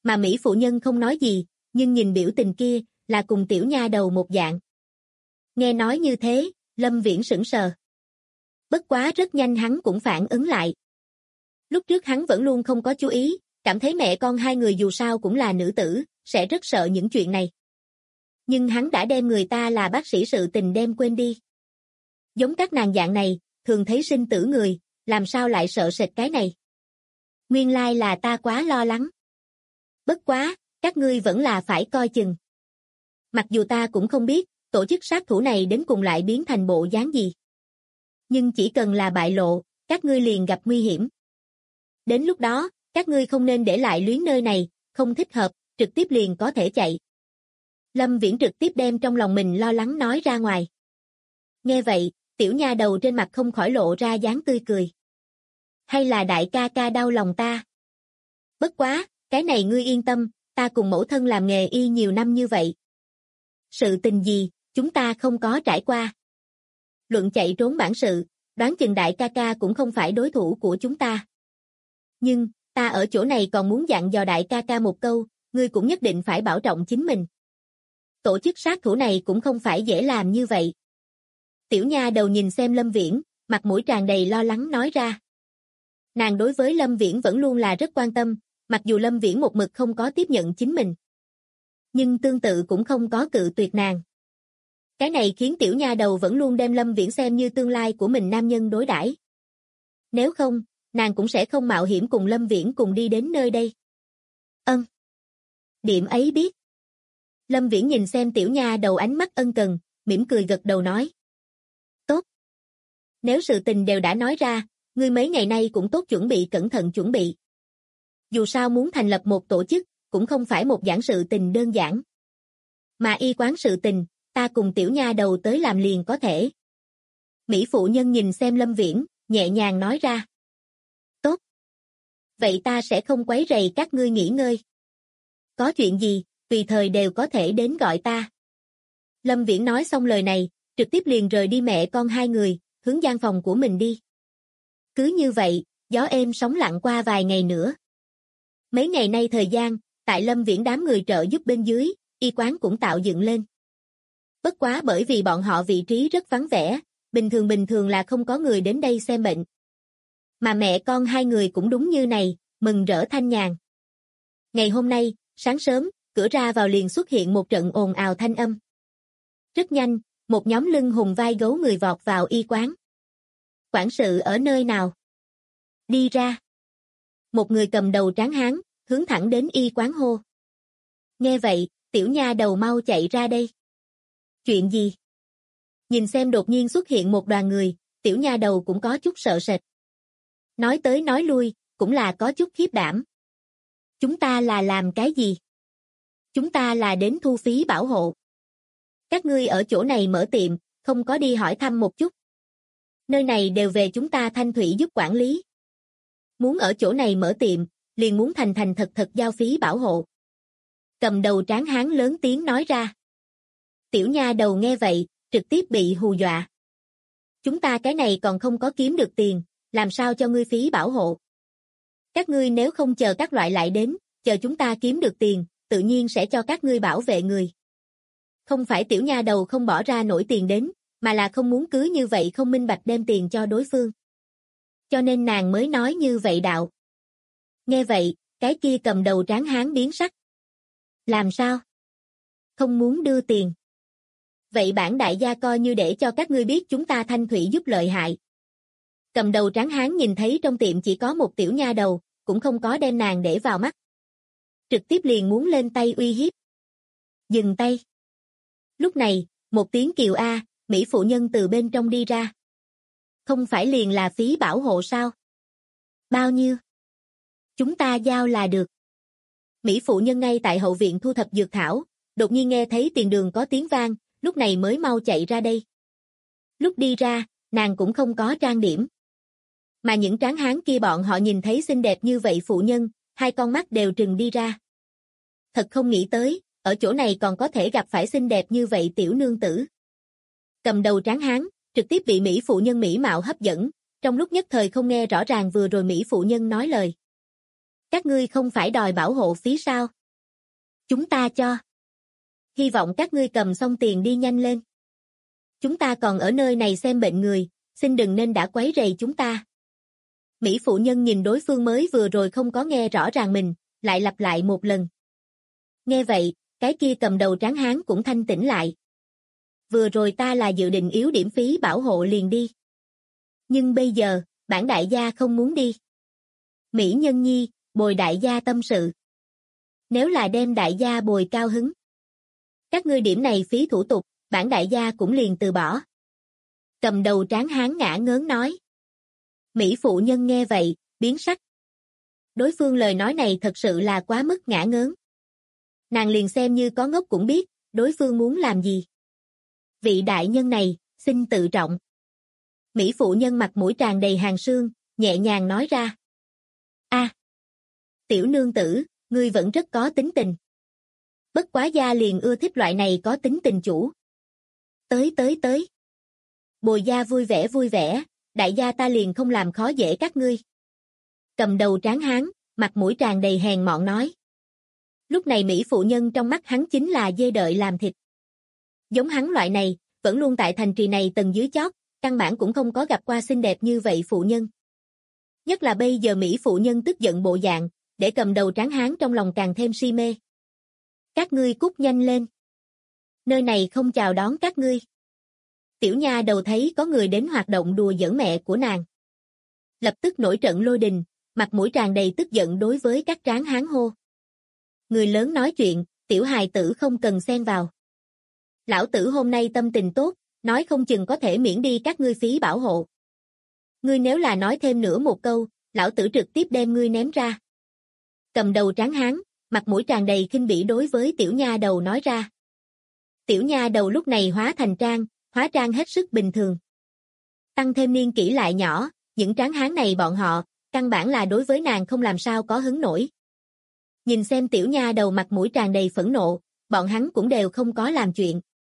Mà Mỹ phụ nhân không nói gì, nhưng nhìn biểu tình kia, là cùng tiểu nha đầu một dạng. Nghe nói như thế, Lâm Viễn sững sờ. Bất quá rất nhanh hắn cũng phản ứng lại. Lúc trước hắn vẫn luôn không có chú ý, cảm thấy mẹ con hai người dù sao cũng là nữ tử, sẽ rất sợ những chuyện này. Nhưng hắn đã đem người ta là bác sĩ sự tình đem quên đi. Giống các nàng dạng này, thường thấy sinh tử người, làm sao lại sợ sệt cái này. Nguyên lai là ta quá lo lắng. Bất quá, các ngươi vẫn là phải coi chừng. Mặc dù ta cũng không biết, tổ chức sát thủ này đến cùng lại biến thành bộ dáng gì. Nhưng chỉ cần là bại lộ, các ngươi liền gặp nguy hiểm. Đến lúc đó, các ngươi không nên để lại luyến nơi này, không thích hợp, trực tiếp liền có thể chạy. Lâm Viễn trực tiếp đem trong lòng mình lo lắng nói ra ngoài. Nghe vậy, tiểu nha đầu trên mặt không khỏi lộ ra dáng tươi cười. Hay là đại ca ca đau lòng ta? Bất quá, cái này ngươi yên tâm, ta cùng mẫu thân làm nghề y nhiều năm như vậy. Sự tình gì, chúng ta không có trải qua. Luận chạy trốn bản sự, đoán chừng đại ca ca cũng không phải đối thủ của chúng ta. Nhưng, ta ở chỗ này còn muốn dặn dò đại ca ca một câu, ngươi cũng nhất định phải bảo trọng chính mình. Tổ chức sát thủ này cũng không phải dễ làm như vậy. Tiểu nha đầu nhìn xem Lâm Viễn, mặt mũi tràn đầy lo lắng nói ra. Nàng đối với Lâm Viễn vẫn luôn là rất quan tâm, mặc dù Lâm Viễn một mực không có tiếp nhận chính mình. Nhưng tương tự cũng không có cự tuyệt nàng. Cái này khiến tiểu nha đầu vẫn luôn đem Lâm Viễn xem như tương lai của mình nam nhân đối đãi. Nếu không, nàng cũng sẽ không mạo hiểm cùng Lâm Viễn cùng đi đến nơi đây. Điểm ấy biết. Lâm Viễn nhìn xem tiểu nha đầu ánh mắt ân cần, mỉm cười gật đầu nói. Tốt. Nếu sự tình đều đã nói ra, ngươi mấy ngày nay cũng tốt chuẩn bị cẩn thận chuẩn bị. Dù sao muốn thành lập một tổ chức, cũng không phải một giản sự tình đơn giản. Mà y quán sự tình, ta cùng tiểu nha đầu tới làm liền có thể. Mỹ phụ nhân nhìn xem Lâm Viễn, nhẹ nhàng nói ra. Tốt. Vậy ta sẽ không quấy rầy các ngươi nghỉ ngơi. Có chuyện gì, tùy thời đều có thể đến gọi ta. Lâm Viễn nói xong lời này, trực tiếp liền rời đi mẹ con hai người, hướng gian phòng của mình đi. Cứ như vậy, gió êm sóng lặng qua vài ngày nữa. Mấy ngày nay thời gian, tại Lâm Viễn đám người trợ giúp bên dưới, y quán cũng tạo dựng lên. Bất quá bởi vì bọn họ vị trí rất vắng vẻ, bình thường là không có người đến đây xem bệnh. Mà mẹ con hai người cũng đúng như này, mừng rỡ thanh nhàn. Ngày hôm nay, sáng sớm, cửa ra vào liền xuất hiện một trận ồn ào thanh âm. Rất nhanh, một nhóm lưng hùng vai gấu người vọt vào y quán. Quản sự ở nơi nào? Đi ra. Một người cầm đầu tráng hán, hướng thẳng đến y quán hô. Nghe vậy, tiểu nha đầu mau chạy ra đây. Chuyện gì? Nhìn xem đột nhiên xuất hiện một đoàn người, tiểu nha đầu cũng có chút sợ sệt. Nói tới nói lui, cũng là có chút khiếp đảm. Chúng ta là làm cái gì? Chúng ta là đến thu phí bảo hộ. Các ngươi ở chỗ này mở tiệm, không có đi hỏi thăm một chút. Nơi này đều về chúng ta Thanh Thủy giúp quản lý. Muốn ở chỗ này mở tiệm, liền muốn thành thật giao phí bảo hộ. Cầm đầu tráng hán lớn tiếng nói ra. Tiểu nha đầu nghe vậy, trực tiếp bị hù dọa. Chúng ta cái này còn không có kiếm được tiền, làm sao cho ngươi phí bảo hộ? Các ngươi nếu không chờ các loại lại đến, chờ chúng ta kiếm được tiền, tự nhiên sẽ cho các ngươi bảo vệ người. Không phải tiểu nha đầu không bỏ ra nổi tiền đến, mà là không muốn cứ như vậy không minh bạch đem tiền cho đối phương. Cho nên nàng mới nói như vậy đạo. Nghe vậy, cái kia cầm đầu tráng hán biến sắc. Làm sao? Không muốn đưa tiền. Vậy bản đại gia coi như để cho các ngươi biết chúng ta Thanh Thủy giúp lợi hại. Cầm đầu tráng hán nhìn thấy trong tiệm chỉ có một tiểu nha đầu, cũng không có đem nàng để vào mắt. Trực tiếp liền muốn lên tay uy hiếp. Dừng tay. Lúc này, một tiếng kiều a, Mỹ phụ nhân từ bên trong đi ra. Không phải liền là phí bảo hộ sao? Bao nhiêu? Chúng ta giao là được. Mỹ phụ nhân ngay tại hậu viện thu thập dược thảo, đột nhiên nghe thấy tiền đường có tiếng vang, lúc này mới mau chạy ra đây. Lúc đi ra, nàng cũng không có trang điểm. Mà những tráng hán kia bọn họ nhìn thấy xinh đẹp như vậy phụ nhân, hai con mắt đều trừng đi ra. Thật không nghĩ tới, ở chỗ này còn có thể gặp phải xinh đẹp như vậy tiểu nương tử. Cầm đầu tráng hán, trực tiếp bị Mỹ phụ nhân mỹ mạo hấp dẫn, trong lúc nhất thời không nghe rõ ràng vừa rồi Mỹ phụ nhân nói lời. Các ngươi không phải đòi bảo hộ phí sao? Chúng ta cho. Hy vọng các ngươi cầm xong tiền đi nhanh lên. Chúng ta còn ở nơi này xem bệnh người, xin đừng nên đã quấy rầy chúng ta. Mỹ phụ nhân nhìn đối phương mới vừa rồi không có nghe rõ ràng mình, lại lặp lại một lần. Nghe vậy, cái kia cầm đầu tráng hán cũng thanh tỉnh lại. Vừa rồi ta là dự định yếu điểm phí bảo hộ liền đi. Nhưng bây giờ, bản đại gia không muốn đi. Mỹ nhân nhi, bồi đại gia tâm sự. Nếu là đem đại gia bồi cao hứng. Các ngươi điểm này phí thủ tục, bản đại gia cũng liền từ bỏ. Cầm đầu tráng hán ngả ngớn nói. Mỹ phụ nhân nghe vậy, biến sắc. Đối phương lời nói này thật sự là quá mức ngả ngớn. Nàng liền xem như có ngốc cũng biết, đối phương muốn làm gì. Vị đại nhân này, xin tự trọng. Mỹ phụ nhân mặt mũi tràn đầy hàng sương, nhẹ nhàng nói ra. Tiểu nương tử, ngươi vẫn rất có tính tình. Bất quá gia liền ưa thích loại này có tính tình chủ. Tới. Bồi gia vui vẻ, đại gia ta liền không làm khó dễ các ngươi. Cầm đầu tráng hán, mặt mũi tràn đầy hèn mọn nói. Lúc này Mỹ phụ nhân trong mắt hắn chính là dê đợi làm thịt. Giống hắn loại này, vẫn luôn tại thành trì này tầng dưới chót, căn bản cũng không có gặp qua xinh đẹp như vậy phụ nhân. Nhất là bây giờ Mỹ phụ nhân tức giận bộ dạng, để cầm đầu tráng hán trong lòng càng thêm si mê. Các ngươi cút nhanh lên. Nơi này không chào đón các ngươi. Tiểu nha đầu thấy có người đến hoạt động đùa giỡn mẹ của nàng. Lập tức nổi trận lôi đình, mặt mũi tràn đầy tức giận đối với các tráng hán hô. Người lớn nói chuyện, tiểu hài tử không cần xen vào. Lão tử hôm nay tâm tình tốt, nói không chừng có thể miễn đi các ngươi phí bảo hộ. Ngươi nếu là nói thêm nữa một câu, lão tử trực tiếp đem ngươi ném ra. Cầm đầu tráng hán, mặt mũi tràn đầy khinh bỉ đối với tiểu nha đầu nói ra. Tiểu nha đầu lúc này hóa trang hết sức bình thường. Tăng thêm niên kỷ lại nhỏ, những tráng hán này bọn họ, căn bản là đối với nàng không làm sao có hứng nổi. Nhìn xem tiểu nha đầu mặt mũi tràn đầy phẫn nộ, bọn hắn cũng đều không có làm chuyện.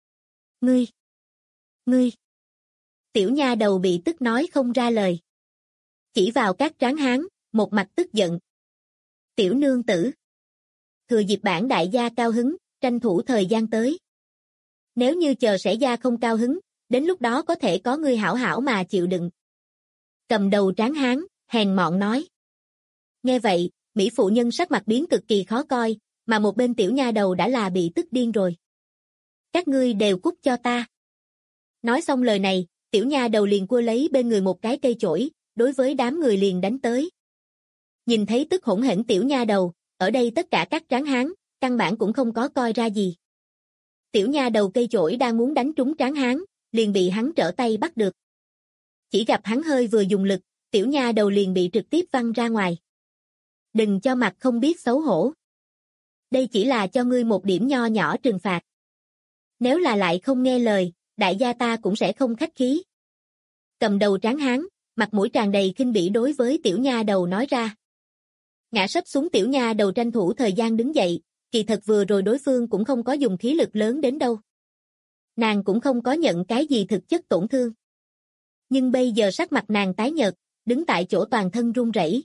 Ngươi. Tiểu nha đầu bị tức nói không ra lời. Chỉ vào các tráng hán, một mặt tức giận. Tiểu nương tử. Thừa dịp bản đại gia cao hứng, tranh thủ thời gian tới. Nếu như chờ sẽ gia không cao hứng, đến lúc đó có thể có ngươi hảo hảo mà chịu đựng. Cầm đầu tráng hán, hèn mọn nói. Nghe vậy, Mỹ phụ nhân sắc mặt biến cực kỳ khó coi, mà một bên tiểu nha đầu đã là bị tức điên rồi. Các ngươi đều cút cho ta. Nói xong lời này, tiểu nha đầu liền cua lấy bên người một cái cây chổi, đối với đám người liền đánh tới. Nhìn thấy tức hỗn hển tiểu nha đầu, ở đây tất cả các tráng hán, căn bản cũng không có coi ra gì. Tiểu nha đầu cây chổi đang muốn đánh trúng tráng hán, liền bị hắn trở tay bắt được. Chỉ gặp hắn hơi vừa dùng lực, tiểu nha đầu liền bị trực tiếp văng ra ngoài. Đừng cho mặt không biết xấu hổ. Đây chỉ là cho ngươi một điểm nho nhỏ trừng phạt. Nếu là lại không nghe lời, đại gia ta cũng sẽ không khách khí. Cầm đầu tráng hán, mặt mũi tràn đầy khinh bỉ đối với tiểu nha đầu nói ra. Ngã sấp xuống tiểu nha đầu tranh thủ thời gian đứng dậy, kỳ thật vừa rồi đối phương cũng không có dùng khí lực lớn đến đâu. Nàng cũng không có nhận cái gì thực chất tổn thương. Nhưng bây giờ sắc mặt nàng tái nhợt, đứng tại chỗ toàn thân run rẩy.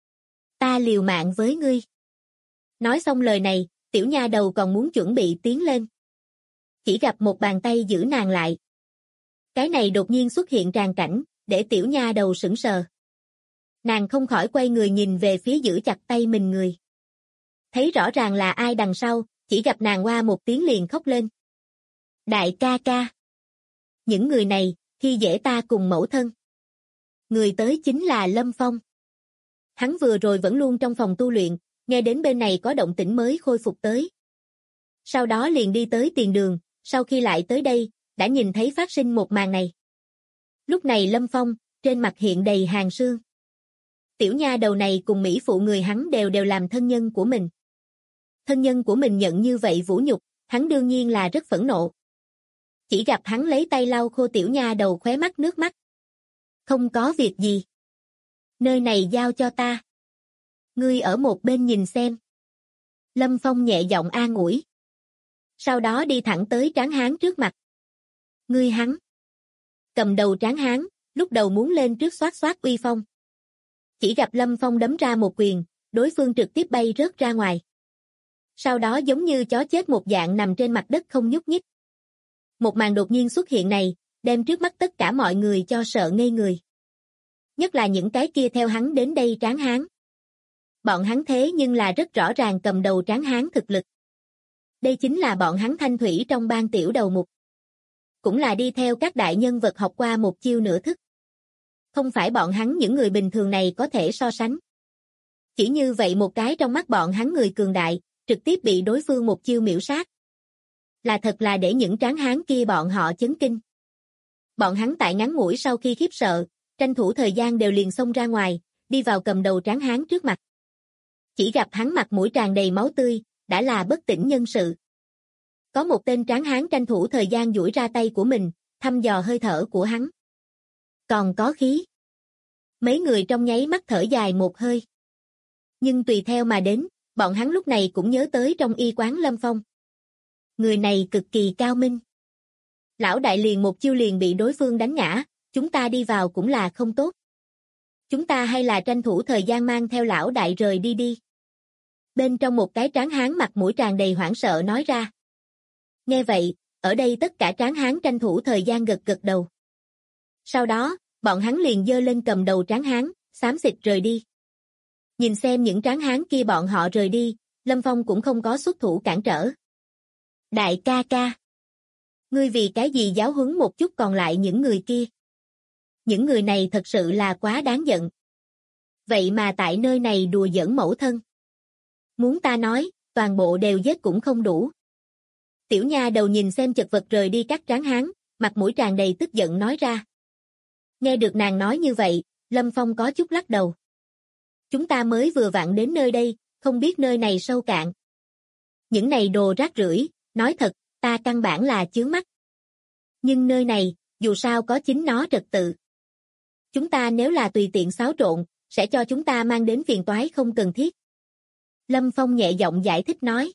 Ta liều mạng với ngươi. Nói xong lời này, tiểu nha đầu còn muốn chuẩn bị tiến lên. Chỉ gặp một bàn tay giữ nàng lại. Cái này đột nhiên xuất hiện tràng cảnh, để tiểu nha đầu sững sờ. Nàng không khỏi quay người nhìn về phía giữ chặt tay mình người. Thấy rõ ràng là ai đằng sau, chỉ gặp nàng hoa một tiếng liền khóc lên. Đại ca ca. Những người này, khi dễ ta cùng mẫu thân. Người tới chính là Lâm Phong. Hắn vừa rồi vẫn luôn trong phòng tu luyện, nghe đến bên này có động tĩnh mới khôi phục tới. Sau đó liền đi tới tiền đường, sau khi lại tới đây, đã nhìn thấy phát sinh một màn này. Lúc này Lâm Phong, trên mặt hiện đầy hàng sương. Tiểu nha đầu này cùng mỹ phụ người hắn đều làm thân nhân của mình. Thân nhân của mình nhận như vậy vũ nhục, hắn đương nhiên là rất phẫn nộ. Chỉ gặp hắn lấy tay lau khô tiểu nha đầu khóe mắt nước mắt. Không có việc gì. Nơi này giao cho ta. Ngươi ở một bên nhìn xem. Lâm Phong nhẹ giọng an ủi. Sau đó đi thẳng tới tráng hán trước mặt. Ngươi hắn. Cầm đầu tráng hán, lúc đầu muốn lên trước xoát xoát uy phong. Chỉ gặp Lâm Phong đấm ra một quyền, đối phương trực tiếp bay rớt ra ngoài. Sau đó giống như chó chết một dạng nằm trên mặt đất không nhúc nhích. Một màn đột nhiên xuất hiện này, đem trước mắt tất cả mọi người cho sợ ngây người. Nhất là những cái kia theo hắn đến đây tráng hán. Bọn hắn thế nhưng là rất rõ ràng cầm đầu tráng hán thực lực. Đây chính là bọn hắn thanh thủy trong ban tiểu đầu mục. Cũng là đi theo các đại nhân vật học qua một chiêu nửa thức. Không phải bọn hắn những người bình thường này có thể so sánh. Chỉ như vậy một cái trong mắt bọn hắn người cường đại, trực tiếp bị đối phương một chiêu miểu sát. Là thật là để những tráng hán kia bọn họ chấn kinh. Bọn hắn tại ngắn ngủi sau khi khiếp sợ, tranh thủ thời gian đều liền xông ra ngoài, đi vào cầm đầu tráng hán trước mặt. Chỉ gặp hắn mặt mũi tràn đầy máu tươi, đã là bất tỉnh nhân sự. Có một tên tráng hán tranh thủ thời gian duỗi ra tay của mình, thăm dò hơi thở của hắn. Còn có khí. Mấy người trong nháy mắt thở dài một hơi. Nhưng tùy theo mà đến, bọn hắn lúc này cũng nhớ tới trong y quán Lâm Phong. Người này cực kỳ cao minh. Lão đại liền một chiêu liền bị đối phương đánh ngã, chúng ta đi vào cũng là không tốt. Chúng ta hay là tranh thủ thời gian mang theo lão đại rời đi đi. Bên trong một cái tráng hán mặt mũi tràn đầy hoảng sợ nói ra. Nghe vậy, ở đây tất cả tráng hán tranh thủ thời gian gật gật đầu. Sau đó, bọn hắn liền giơ lên cầm đầu tráng hán, xám xịt rời đi. Nhìn xem những tráng hán kia bọn họ rời đi, Lâm Phong cũng không có xuất thủ cản trở. Đại ca ca. Ngươi vì cái gì giáo huấn một chút còn lại những người kia? Những người này thật sự là quá đáng giận. Vậy mà tại nơi này đùa giỡn mẫu thân. Muốn ta nói, toàn bộ đều giết cũng không đủ. Tiểu nha đầu nhìn xem chật vật rời đi các tráng hán, mặt mũi tràn đầy tức giận nói ra. Nghe được nàng nói như vậy, Lâm Phong có chút lắc đầu. Chúng ta mới vừa vặn đến nơi đây, không biết nơi này sâu cạn. Những này đồ rác rưởi, nói thật, ta căn bản là chướng mắt. Nhưng nơi này, dù sao có chính nó trật tự. Chúng ta nếu là tùy tiện xáo trộn, sẽ cho chúng ta mang đến phiền toái không cần thiết. Lâm Phong nhẹ giọng giải thích nói.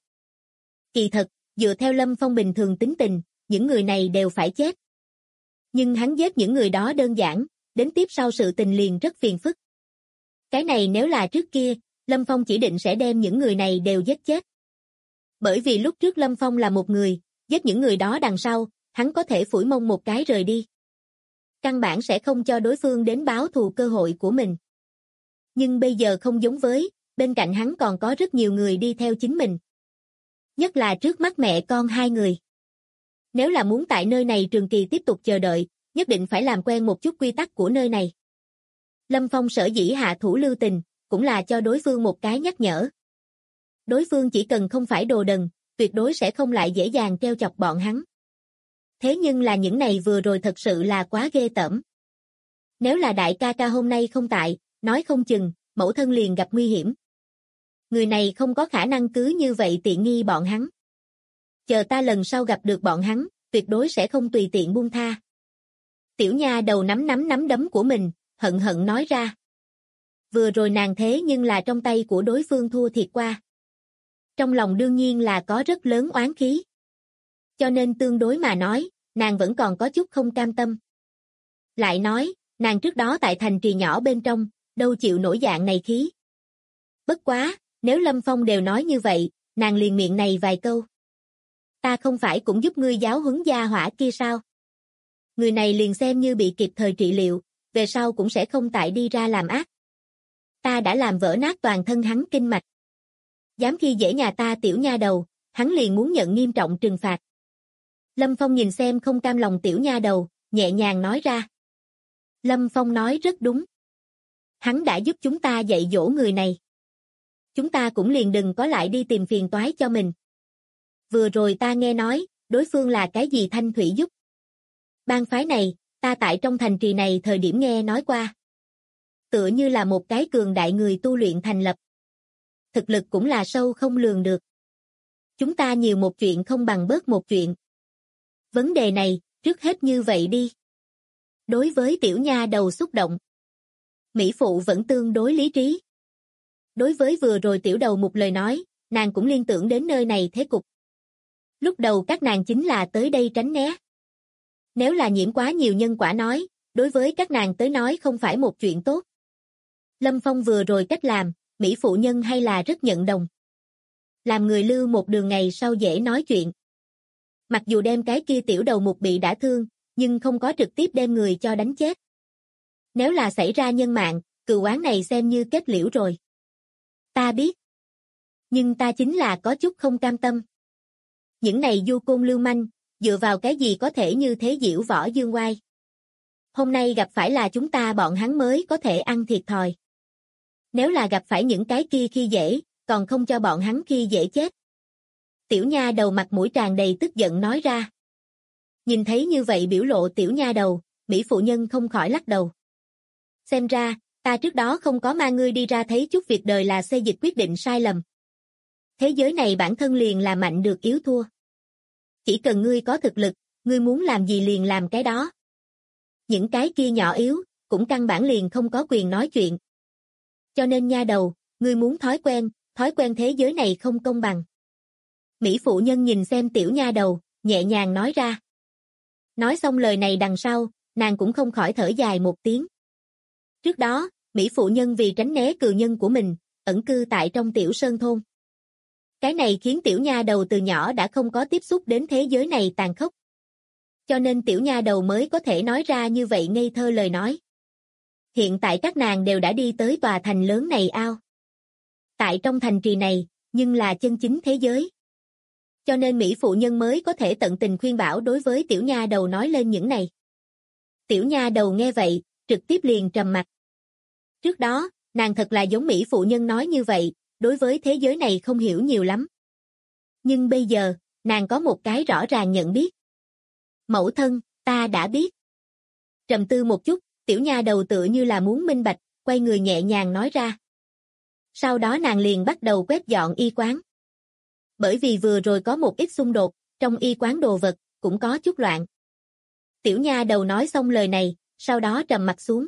Kỳ thật, dựa theo Lâm Phong bình thường tính tình, những người này đều phải chết. Nhưng hắn giết những người đó đơn giản, đến tiếp sau sự tình liền rất phiền phức. Cái này nếu là trước kia, Lâm Phong chỉ định sẽ đem những người này đều giết chết. Bởi vì lúc trước Lâm Phong là một người, giết những người đó đằng sau, hắn có thể phủi mông một cái rời đi. Căn bản sẽ không cho đối phương đến báo thù cơ hội của mình. Nhưng bây giờ không giống với, bên cạnh hắn còn có rất nhiều người đi theo chính mình. Nhất là trước mắt mẹ con hai người. Nếu là muốn tại nơi này trường kỳ tiếp tục chờ đợi, nhất định phải làm quen một chút quy tắc của nơi này. Lâm Phong sở dĩ hạ thủ lưu tình, cũng là cho đối phương một cái nhắc nhở. Đối phương chỉ cần không phải đồ đần, tuyệt đối sẽ không lại dễ dàng treo chọc bọn hắn. Thế nhưng là những này vừa rồi thật sự là quá ghê tởm. Nếu là đại ca ca hôm nay không tại, nói không chừng, mẫu thân liền gặp nguy hiểm. Người này không có khả năng cứ như vậy tiện nghi bọn hắn. Chờ ta lần sau gặp được bọn hắn, tuyệt đối sẽ không tùy tiện buông tha. Tiểu nha đầu nắm đấm của mình, hận hận nói ra. Vừa rồi nàng thế nhưng là trong tay của đối phương thua thiệt qua. Trong lòng đương nhiên là có rất lớn oán khí. Cho nên tương đối mà nói, nàng vẫn còn có chút không cam tâm. Lại nói, nàng trước đó tại thành trì nhỏ bên trong, đâu chịu nổi dạng này khí. Bất quá, nếu Lâm Phong đều nói như vậy, nàng liền miệng này vài câu. Ta không phải cũng giúp ngươi giáo huấn gia hỏa kia sao? Người này liền xem như bị kịp thời trị liệu, về sau cũng sẽ không tại đi ra làm ác. Ta đã làm vỡ nát toàn thân hắn kinh mạch. Dám khi dễ nhà ta tiểu nha đầu, hắn liền muốn nhận nghiêm trọng trừng phạt. Lâm Phong nhìn xem không cam lòng tiểu nha đầu, nhẹ nhàng nói ra. Lâm Phong nói rất đúng. Hắn đã giúp chúng ta dạy dỗ người này. Chúng ta cũng liền đừng có lại đi tìm phiền toái cho mình. Vừa rồi ta nghe nói, đối phương là cái gì Thanh Thủy giúp. Bang phái này, ta tại trong thành trì này thời điểm nghe nói qua. Tựa như là một cái cường đại người tu luyện thành lập. Thực lực cũng là sâu không lường được. Chúng ta nhiều một chuyện không bằng bớt một chuyện. Vấn đề này, trước hết như vậy đi. Đối với tiểu nha đầu xúc động, mỹ phụ vẫn tương đối lý trí. Đối với vừa rồi tiểu đầu một lời nói, nàng cũng liên tưởng đến nơi này thế cục. Lúc đầu các nàng chính là tới đây tránh né. Nếu là nhiễm quá nhiều nhân quả nói, đối với các nàng tới nói không phải một chuyện tốt. Lâm Phong vừa rồi cách làm, Mỹ phụ nhân hay là rất nhận đồng. Làm người lưu một đường ngày sau dễ nói chuyện. Mặc dù đem cái kia tiểu đầu mục bị đả thương, nhưng không có trực tiếp đem người cho đánh chết. Nếu là xảy ra nhân mạng, cừu oán này xem như kết liễu rồi. Ta biết. Nhưng ta chính là có chút không cam tâm. Những này du côn lưu manh, dựa vào cái gì có thể như thế diễu võ dương oai. Hôm nay gặp phải là chúng ta bọn hắn mới có thể ăn thiệt thòi. Nếu là gặp phải những cái kia khi dễ, còn không cho bọn hắn khi dễ chết. Tiểu nha đầu mặt mũi tràn đầy tức giận nói ra. Nhìn thấy như vậy biểu lộ tiểu nha đầu, Mỹ phụ nhân không khỏi lắc đầu. Xem ra, ta trước đó không có mang ngươi đi ra thấy chút việc đời là xê dịch quyết định sai lầm. Thế giới này bản thân liền là mạnh được yếu thua. Chỉ cần ngươi có thực lực, ngươi muốn làm gì liền làm cái đó. Những cái kia nhỏ yếu, cũng căn bản liền không có quyền nói chuyện. Cho nên nha đầu, ngươi muốn thói quen thế giới này không công bằng. Mỹ phụ nhân nhìn xem tiểu nha đầu, nhẹ nhàng nói ra. Nói xong lời này đằng sau, nàng cũng không khỏi thở dài một tiếng. Trước đó, Mỹ phụ nhân vì tránh né cừu nhân của mình, ẩn cư tại trong tiểu sơn thôn. Cái này khiến tiểu nha đầu từ nhỏ đã không có tiếp xúc đến thế giới này tàn khốc. Cho nên tiểu nha đầu mới có thể nói ra như vậy ngây thơ lời nói. Hiện tại các nàng đều đã đi tới tòa thành lớn này ao. Tại trong thành trì này, nhưng là chân chính thế giới. Cho nên Mỹ phụ nhân mới có thể tận tình khuyên bảo đối với tiểu nha đầu nói lên những này. Tiểu nha đầu nghe vậy, trực tiếp liền trầm mặt. Trước đó, nàng thật là giống Mỹ phụ nhân nói như vậy, đối với thế giới này không hiểu nhiều lắm. Nhưng bây giờ, nàng có một cái rõ ràng nhận biết. Mẫu thân, ta đã biết. Trầm tư một chút, tiểu nha đầu tựa như là muốn minh bạch, quay người nhẹ nhàng nói ra. Sau đó nàng liền bắt đầu quét dọn y quán. Bởi vì vừa rồi có một ít xung đột, trong y quán đồ vật, cũng có chút loạn. Tiểu nha đầu nói xong lời này, sau đó trầm mặt xuống.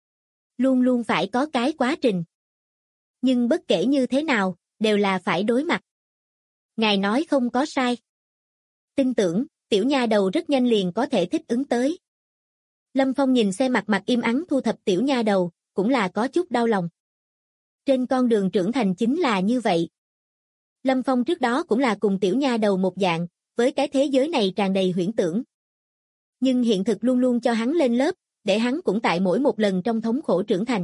Luôn luôn phải có cái quá trình. Nhưng bất kể như thế nào, đều là phải đối mặt. Ngài nói không có sai. Tin tưởng, tiểu nha đầu rất nhanh liền có thể thích ứng tới. Lâm Phong nhìn xem mặt im ắng thu thập tiểu nha đầu, cũng là có chút đau lòng. Trên con đường trưởng thành chính là như vậy. Lâm Phong trước đó cũng là cùng tiểu nha đầu một dạng, với cái thế giới này tràn đầy huyễn tưởng. Nhưng hiện thực luôn luôn cho hắn lên lớp, để hắn cũng tại mỗi một lần trong thống khổ trưởng thành.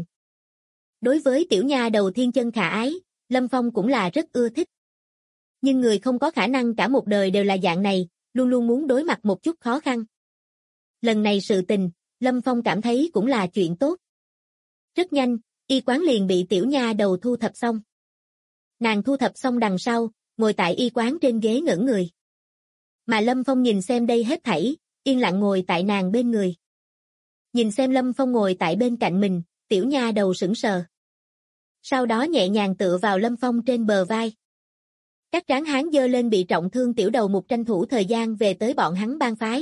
Đối với tiểu nha đầu thiên chân khả ái, Lâm Phong cũng là rất ưa thích. Nhưng người không có khả năng cả một đời đều là dạng này, luôn luôn muốn đối mặt một chút khó khăn. Lần này sự tình, Lâm Phong cảm thấy cũng là chuyện tốt. Rất nhanh, y quán liền bị tiểu nha đầu thu thập xong. Nàng thu thập xong đằng sau, ngồi tại y quán trên ghế ngẩn người. Mà Lâm Phong nhìn xem đây hết thảy, yên lặng ngồi tại nàng bên người. Nhìn xem Lâm Phong ngồi tại bên cạnh mình, tiểu nha đầu sững sờ. Sau đó nhẹ nhàng tựa vào Lâm Phong trên bờ vai. Các tráng hán giơ lên bị trọng thương tiểu đầu mục tranh thủ thời gian về tới bọn hắn bang phái.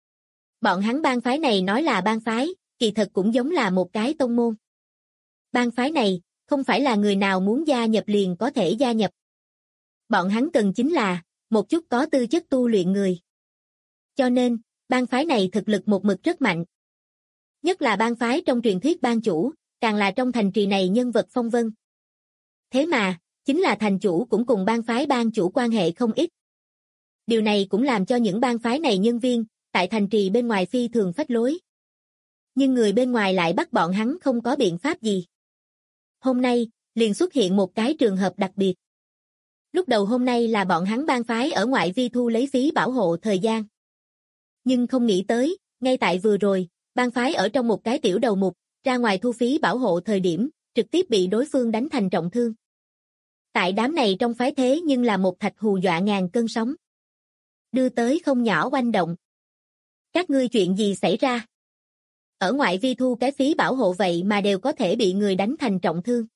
Bọn hắn bang phái này nói là bang phái, kỳ thật cũng giống là một cái tông môn. Bang phái này, không phải là người nào muốn gia nhập liền có thể gia nhập. Bọn hắn cần chính là, một chút có tư chất tu luyện người. Cho nên, bang phái này thực lực một mực rất mạnh. Nhất là bang phái trong truyền thuyết bang chủ, càng là trong thành trì này nhân vật phong vân. Thế mà, chính là thành chủ cũng cùng bang phái bang chủ quan hệ không ít. Điều này cũng làm cho những bang phái này nhân viên, tại thành trì bên ngoài phi thường phách lối. Nhưng người bên ngoài lại bắt bọn hắn không có biện pháp gì. Hôm nay, liền xuất hiện một cái trường hợp đặc biệt. Lúc đầu hôm nay là bọn hắn bang phái ở ngoại vi thu lấy phí bảo hộ thời gian. Nhưng không nghĩ tới, ngay tại vừa rồi, bang phái ở trong một cái tiểu đầu mục, ra ngoài thu phí bảo hộ thời điểm, trực tiếp bị đối phương đánh thành trọng thương. Tại đám này trong phái thế nhưng là một thạch hù dọa ngàn cơn sóng. Đưa tới không nhỏ oanh động. Các ngươi chuyện gì xảy ra? Ở ngoại vi thu cái phí bảo hộ vậy mà đều có thể bị người đánh thành trọng thương.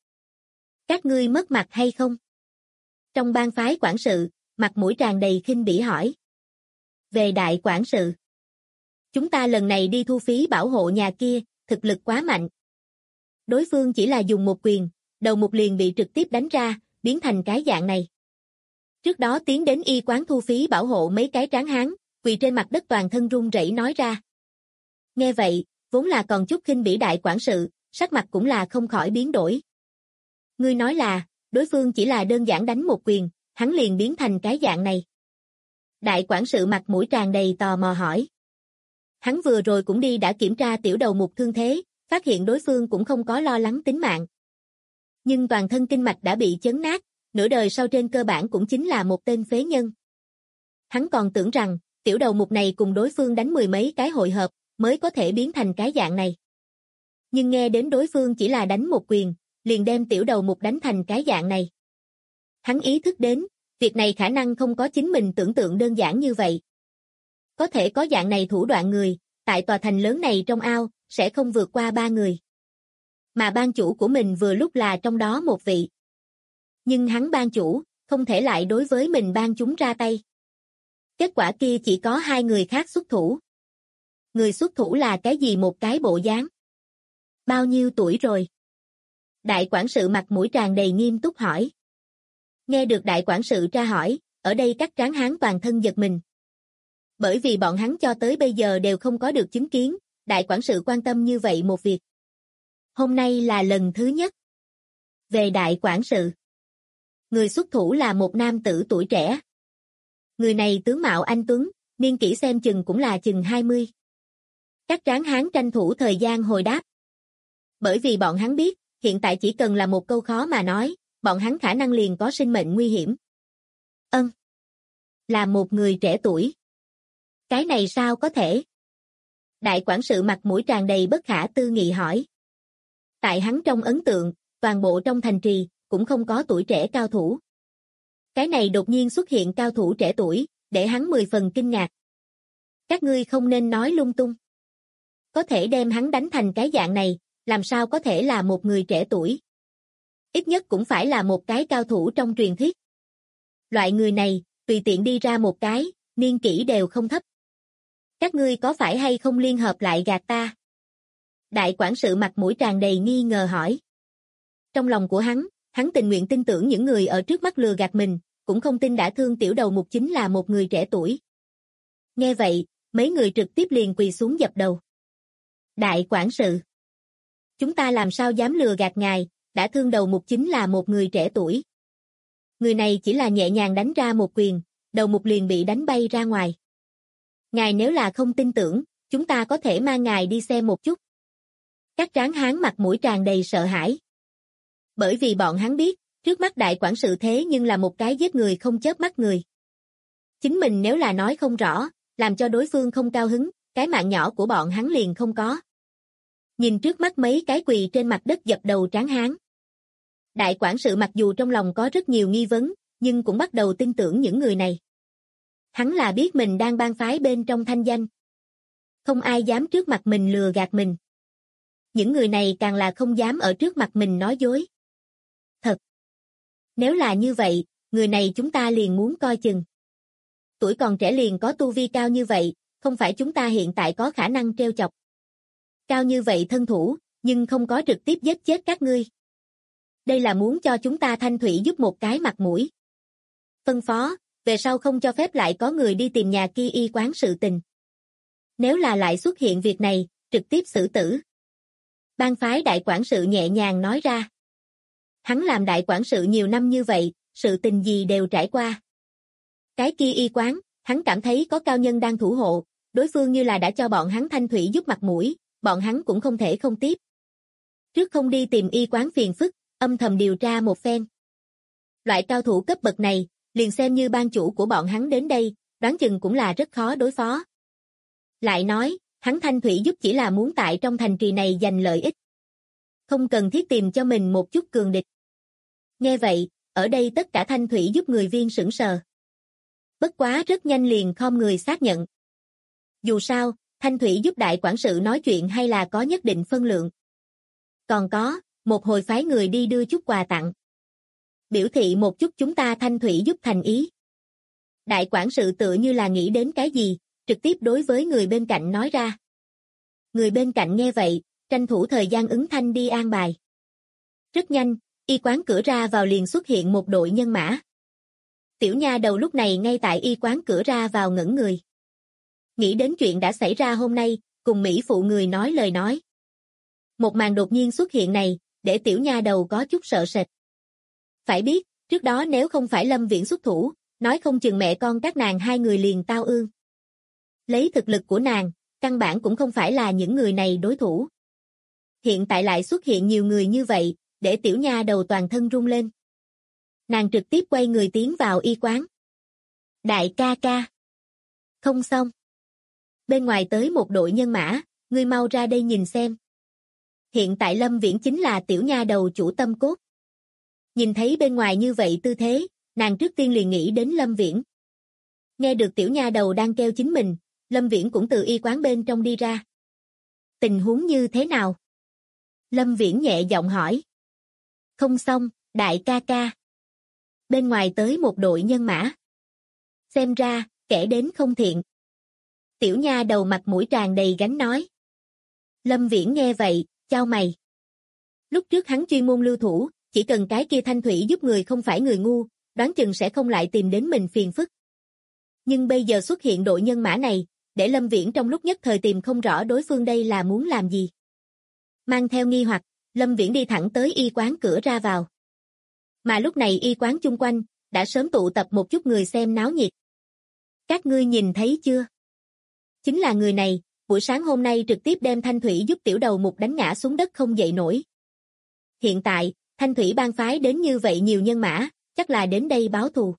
Các ngươi mất mặt hay không? Trong bang phái quản sự, mặt mũi tràn đầy khinh bỉ hỏi. Về đại quản sự. Chúng ta lần này đi thu phí bảo hộ nhà kia, thực lực quá mạnh. Đối phương chỉ là dùng một quyền, đầu mục liền bị trực tiếp đánh ra, biến thành cái dạng này. Trước đó tiến đến y quán thu phí bảo hộ mấy cái tráng hán, quỳ trên mặt đất toàn thân run rẩy nói ra. Nghe vậy, vốn là còn chút khinh bỉ đại quản sự, sắc mặt cũng là không khỏi biến đổi. Ngươi nói là, đối phương chỉ là đơn giản đánh một quyền, hắn liền biến thành cái dạng này. Đại quản sự mặt mũi tràn đầy tò mò hỏi. Hắn vừa rồi cũng đi đã kiểm tra tiểu đầu mục thương thế, phát hiện đối phương cũng không có lo lắng tính mạng. Nhưng toàn thân kinh mạch đã bị chấn nát, nửa đời sau trên cơ bản cũng chính là một tên phế nhân. Hắn còn tưởng rằng, tiểu đầu mục này cùng đối phương đánh mười mấy cái hội hợp, mới có thể biến thành cái dạng này. Nhưng nghe đến đối phương chỉ là đánh một quyền, liền đem tiểu đầu mục đánh thành cái dạng này. Hắn ý thức đến, việc này khả năng không có chính mình tưởng tượng đơn giản như vậy. Có thể có dạng này thủ đoạn người, tại tòa thành lớn này trong ao, sẽ không vượt qua 3 người. Mà ban chủ của mình vừa lúc là trong đó một vị. Nhưng hắn ban chủ, không thể lại đối với mình ban chúng ra tay. Kết quả kia chỉ có 2 người khác xuất thủ. Người xuất thủ là cái gì một cái bộ dáng? Bao nhiêu tuổi rồi? Đại quản sự mặt mũi tràn đầy nghiêm túc hỏi. Nghe được đại quản sự tra hỏi, ở đây các tráng hán toàn thân giật mình. Bởi vì bọn hắn cho tới bây giờ đều không có được chứng kiến, đại quản sự quan tâm như vậy một việc. Hôm nay là lần thứ nhất. Về đại quản sự. Người xuất thủ là một nam tử tuổi trẻ. Người này tướng mạo anh tuấn, niên kỷ xem chừng cũng là chừng 20. Các tráng hán tranh thủ thời gian hồi đáp. Bởi vì bọn hắn biết, hiện tại chỉ cần là một câu khó mà nói, bọn hắn khả năng liền có sinh mệnh nguy hiểm. Là một người trẻ tuổi. Cái này sao có thể? Đại quản sự mặt mũi tràn đầy bất khả tư nghị hỏi. Tại hắn trong ấn tượng, toàn bộ trong thành trì, cũng không có tuổi trẻ cao thủ. Cái này đột nhiên xuất hiện cao thủ trẻ tuổi, để hắn 10 phần kinh ngạc. Các ngươi không nên nói lung tung. Có thể đem hắn đánh thành cái dạng này, làm sao có thể là một người trẻ tuổi? Ít nhất cũng phải là một cái cao thủ trong truyền thuyết. Loại người này, tùy tiện đi ra một cái, niên kỷ đều không thấp. Các ngươi có phải hay không liên hợp lại gạt ta? Đại quản sự mặt mũi tràn đầy nghi ngờ hỏi. Trong lòng của hắn tình nguyện tin tưởng những người ở trước mắt lừa gạt mình, cũng không tin đã thương tiểu đầu mục chính là một người trẻ tuổi. Nghe vậy, mấy người trực tiếp liền quỳ xuống dập đầu. Đại quản sự, chúng ta làm sao dám lừa gạt ngài, đã thương đầu mục chính là một người trẻ tuổi. Người này chỉ là nhẹ nhàng đánh ra một quyền, đầu mục liền bị đánh bay ra ngoài. Ngài nếu là không tin tưởng, chúng ta có thể mang ngài đi xem một chút. Các tráng hán mặt mũi tràn đầy sợ hãi. Bởi vì bọn hắn biết, trước mắt đại quản sự thế nhưng là một cái giết người không chớp mắt người. Chính mình nếu là nói không rõ, làm cho đối phương không cao hứng, cái mạng nhỏ của bọn hắn liền không có. Nhìn trước mắt mấy cái quỳ trên mặt đất dập đầu tráng hán. Đại quản sự mặc dù trong lòng có rất nhiều nghi vấn, nhưng cũng bắt đầu tin tưởng những người này. Hắn là biết mình đang bang phái bên trong thanh danh. Không ai dám trước mặt mình lừa gạt mình. Những người này càng là không dám ở trước mặt mình nói dối. Thật. Nếu là như vậy, người này chúng ta liền muốn coi chừng. Tuổi còn trẻ liền có tu vi cao như vậy, không phải chúng ta hiện tại có khả năng trêu chọc. Cao như vậy thân thủ, nhưng không có trực tiếp giết chết các ngươi. Đây là muốn cho chúng ta Thanh Thủy giúp một cái mặt mũi. Phân phó, về sau không cho phép lại có người đi tìm nhà kia y quán sự tình. Nếu là lại xuất hiện việc này, trực tiếp xử tử. Bang phái đại quản sự nhẹ nhàng nói ra. Hắn làm đại quản sự nhiều năm như vậy, sự tình gì đều trải qua. Cái kia y quán, hắn cảm thấy có cao nhân đang thủ hộ, đối phương như là đã cho bọn hắn Thanh Thủy giúp mặt mũi, bọn hắn cũng không thể không tiếp. Trước không đi tìm y quán phiền phức, âm thầm điều tra một phen. Loại cao thủ cấp bậc này, liền xem như ban chủ của bọn hắn đến đây, đoán chừng cũng là rất khó đối phó. Lại nói, hắn Thanh Thủy giúp chỉ là muốn tại trong thành trì này giành lợi ích. Không cần thiết tìm cho mình một chút cường địch. Nghe vậy, ở đây tất cả Thanh Thủy giúp người viên sững sờ. Bất quá rất nhanh liền khom người xác nhận. Dù sao, Thanh Thủy giúp đại quản sự nói chuyện hay là có nhất định phân lượng. Còn có, một hồi phái người đi đưa chút quà tặng. Biểu thị một chút chúng ta Thanh Thủy giúp thành ý. Đại quản sự tựa như là nghĩ đến cái gì, trực tiếp đối với người bên cạnh nói ra. Người bên cạnh nghe vậy, tranh thủ thời gian ứng thanh đi an bài. Rất nhanh, y quán cửa ra vào liền xuất hiện một đội nhân mã. Tiểu nha đầu lúc này ngay tại y quán cửa ra vào ngẩn người. Nghĩ đến chuyện đã xảy ra hôm nay, cùng Mỹ phụ người nói lời nói. Một màn đột nhiên xuất hiện này, để tiểu nha đầu có chút sợ sệt. Phải biết, trước đó nếu không phải Lâm Viễn xuất thủ, nói không chừng mẹ con các nàng hai người liền tao ương. Lấy thực lực của nàng, căn bản cũng không phải là những người này đối thủ. Hiện tại lại xuất hiện nhiều người như vậy, để tiểu nha đầu toàn thân run lên. Nàng trực tiếp quay người tiến vào y quán. Đại ca ca. Không xong. Bên ngoài tới một đội nhân mã, ngươi mau ra đây nhìn xem. Hiện tại Lâm Viễn chính là tiểu nha đầu chủ tâm cốt. Nhìn thấy bên ngoài như vậy tư thế, nàng trước tiên liền nghĩ đến Lâm Viễn. Nghe được tiểu nha đầu đang kêu chính mình, Lâm Viễn cũng từ y quán bên trong đi ra. Tình huống như thế nào? Lâm Viễn nhẹ giọng hỏi. Không xong, đại ca ca. Bên ngoài tới một đội nhân mã. Xem ra, kẻ đến không thiện. Tiểu nha đầu mặt mũi tràn đầy gánh nói. Lâm Viễn nghe vậy, chau mày. Lúc trước hắn chuyên môn lưu thủ, chỉ cần cái kia Thanh Thủy giúp người không phải người ngu, đoán chừng sẽ không lại tìm đến mình phiền phức. Nhưng bây giờ xuất hiện đội nhân mã này, để Lâm Viễn trong lúc nhất thời tìm không rõ đối phương đây là muốn làm gì. Mang theo nghi hoặc, Lâm Viễn đi thẳng tới y quán cửa ra vào. Mà lúc này y quán chung quanh, đã sớm tụ tập một chút người xem náo nhiệt. Các ngươi nhìn thấy chưa? Chính là người này, buổi sáng hôm nay trực tiếp đem Thanh Thủy giúp tiểu đầu mục đánh ngã xuống đất không dậy nổi. Hiện tại, Thanh Thủy bang phái đến như vậy nhiều nhân mã, chắc là đến đây báo thù.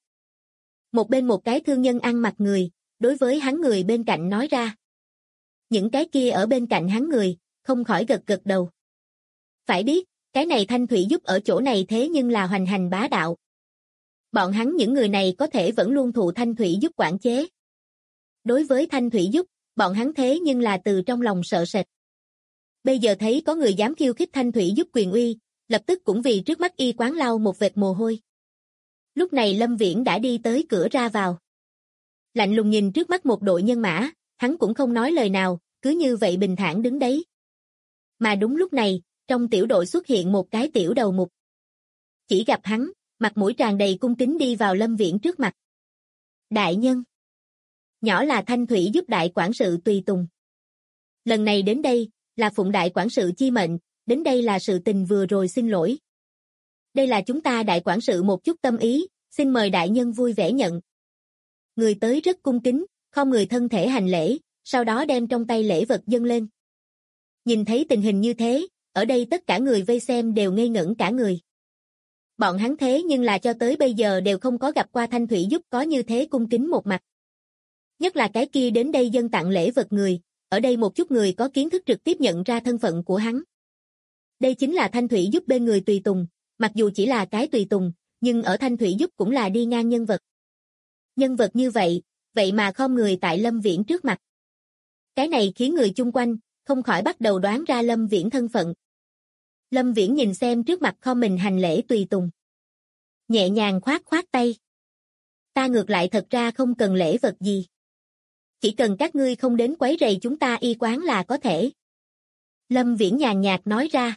Một bên một cái thương nhân ăn mặc người, đối với hắn người bên cạnh nói ra. Những cái kia ở bên cạnh hắn người, không khỏi gật gật đầu. Phải biết, cái này Thanh Thủy giúp ở chỗ này thế nhưng là hoành hành bá đạo. Bọn hắn những người này có thể vẫn luôn thụ Thanh Thủy giúp quản chế. Đối với Thanh Thủy giúp, bọn hắn thế nhưng là từ trong lòng sợ sệt. Bây giờ thấy có người dám khiêu khích Thanh Thủy giúp quyền uy, lập tức cũng vì trước mắt y quán lau một vệt mồ hôi. Lúc này Lâm Viễn đã đi tới cửa ra vào. Lạnh lùng nhìn trước mắt một đội nhân mã, hắn cũng không nói lời nào, cứ như vậy bình thản đứng đấy. Mà đúng lúc này, trong tiểu đội xuất hiện một cái tiểu đầu mục. Chỉ gặp hắn, mặt mũi tràn đầy cung kính đi vào Lâm Viễn trước mặt. Đại nhân. Nhỏ là Thanh Thủy giúp đại quản sự tùy tùng. Lần này đến đây, là phụng đại quản sự chi mệnh, đến đây là sự tình vừa rồi xin lỗi. Đây là chúng ta đại quản sự một chút tâm ý, xin mời đại nhân vui vẻ nhận. Người tới rất cung kính, khom người thân thể hành lễ, sau đó đem trong tay lễ vật dâng lên. Nhìn thấy tình hình như thế, ở đây tất cả người vây xem đều ngây ngẩn cả người. Bọn hắn thế nhưng là cho tới bây giờ đều không có gặp qua Thanh Thủy giúp có như thế cung kính một mặt. Nhất là cái kia đến đây dâng tặng lễ vật người, ở đây một chút người có kiến thức trực tiếp nhận ra thân phận của hắn. Đây chính là Thanh Thủy giúp bên người tùy tùng, mặc dù chỉ là cái tùy tùng, nhưng ở Thanh Thủy giúp cũng là đi ngang nhân vật. Nhân vật như vậy, vậy mà khom người tại Lâm Viễn trước mặt. Cái này khiến người chung quanh, không khỏi bắt đầu đoán ra Lâm Viễn thân phận. Lâm Viễn nhìn xem trước mặt khom mình hành lễ tùy tùng. Nhẹ nhàng khoát khoát tay. Ta ngược lại thật ra không cần lễ vật gì. Chỉ cần các ngươi không đến quấy rầy chúng ta y quán là có thể. Lâm Viễn nhàn nhạt nói ra.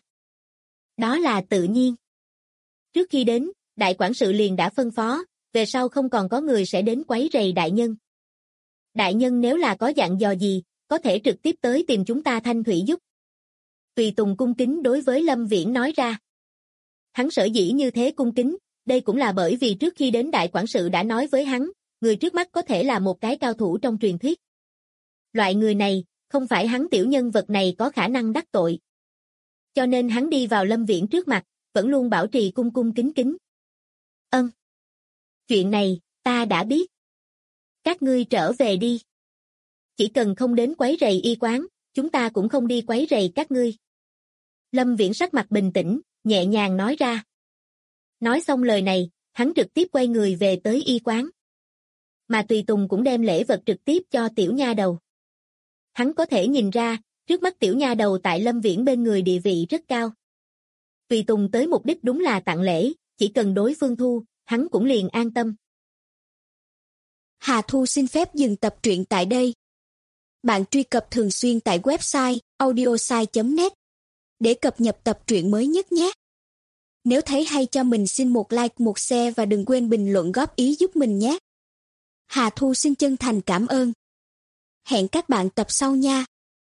Đó là tự nhiên. Trước khi đến, đại quản sự liền đã phân phó, về sau không còn có người sẽ đến quấy rầy đại nhân. Đại nhân nếu là có dặn dò gì, có thể trực tiếp tới tìm chúng ta Thanh Thủy giúp. Tùy tùng cung kính đối với Lâm Viễn nói ra. Hắn sở dĩ như thế cung kính, đây cũng là bởi vì trước khi đến đại quản sự đã nói với hắn, người trước mắt có thể là một cái cao thủ trong truyền thuyết. Loại người này, không phải hắn tiểu nhân vật này có khả năng đắc tội. Cho nên hắn đi vào Lâm Viễn trước mặt, vẫn luôn bảo trì cung cung kính kính. Ân. Chuyện này, ta đã biết. Các ngươi trở về đi. Chỉ cần không đến quấy rầy y quán, chúng ta cũng không đi quấy rầy các ngươi. Lâm Viễn sắc mặt bình tĩnh, nhẹ nhàng nói ra. Nói xong lời này, hắn trực tiếp quay người về tới y quán. Mà tùy tùng cũng đem lễ vật trực tiếp cho tiểu nha đầu. Hắn có thể nhìn ra, trước mắt tiểu nha đầu tại Lâm Viễn bên người địa vị rất cao. Tùy tùng tới mục đích đúng là tặng lễ, chỉ cần đối phương thu, hắn cũng liền an tâm. Hà Thu xin phép dừng tập truyện tại đây. Bạn truy cập thường xuyên tại website audiosai.net để cập nhật tập truyện mới nhất nhé. Nếu thấy hay cho mình xin một like, một share và đừng quên bình luận góp ý giúp mình nhé. Hà Thu xin chân thành cảm ơn. Hẹn các bạn tập sau nha.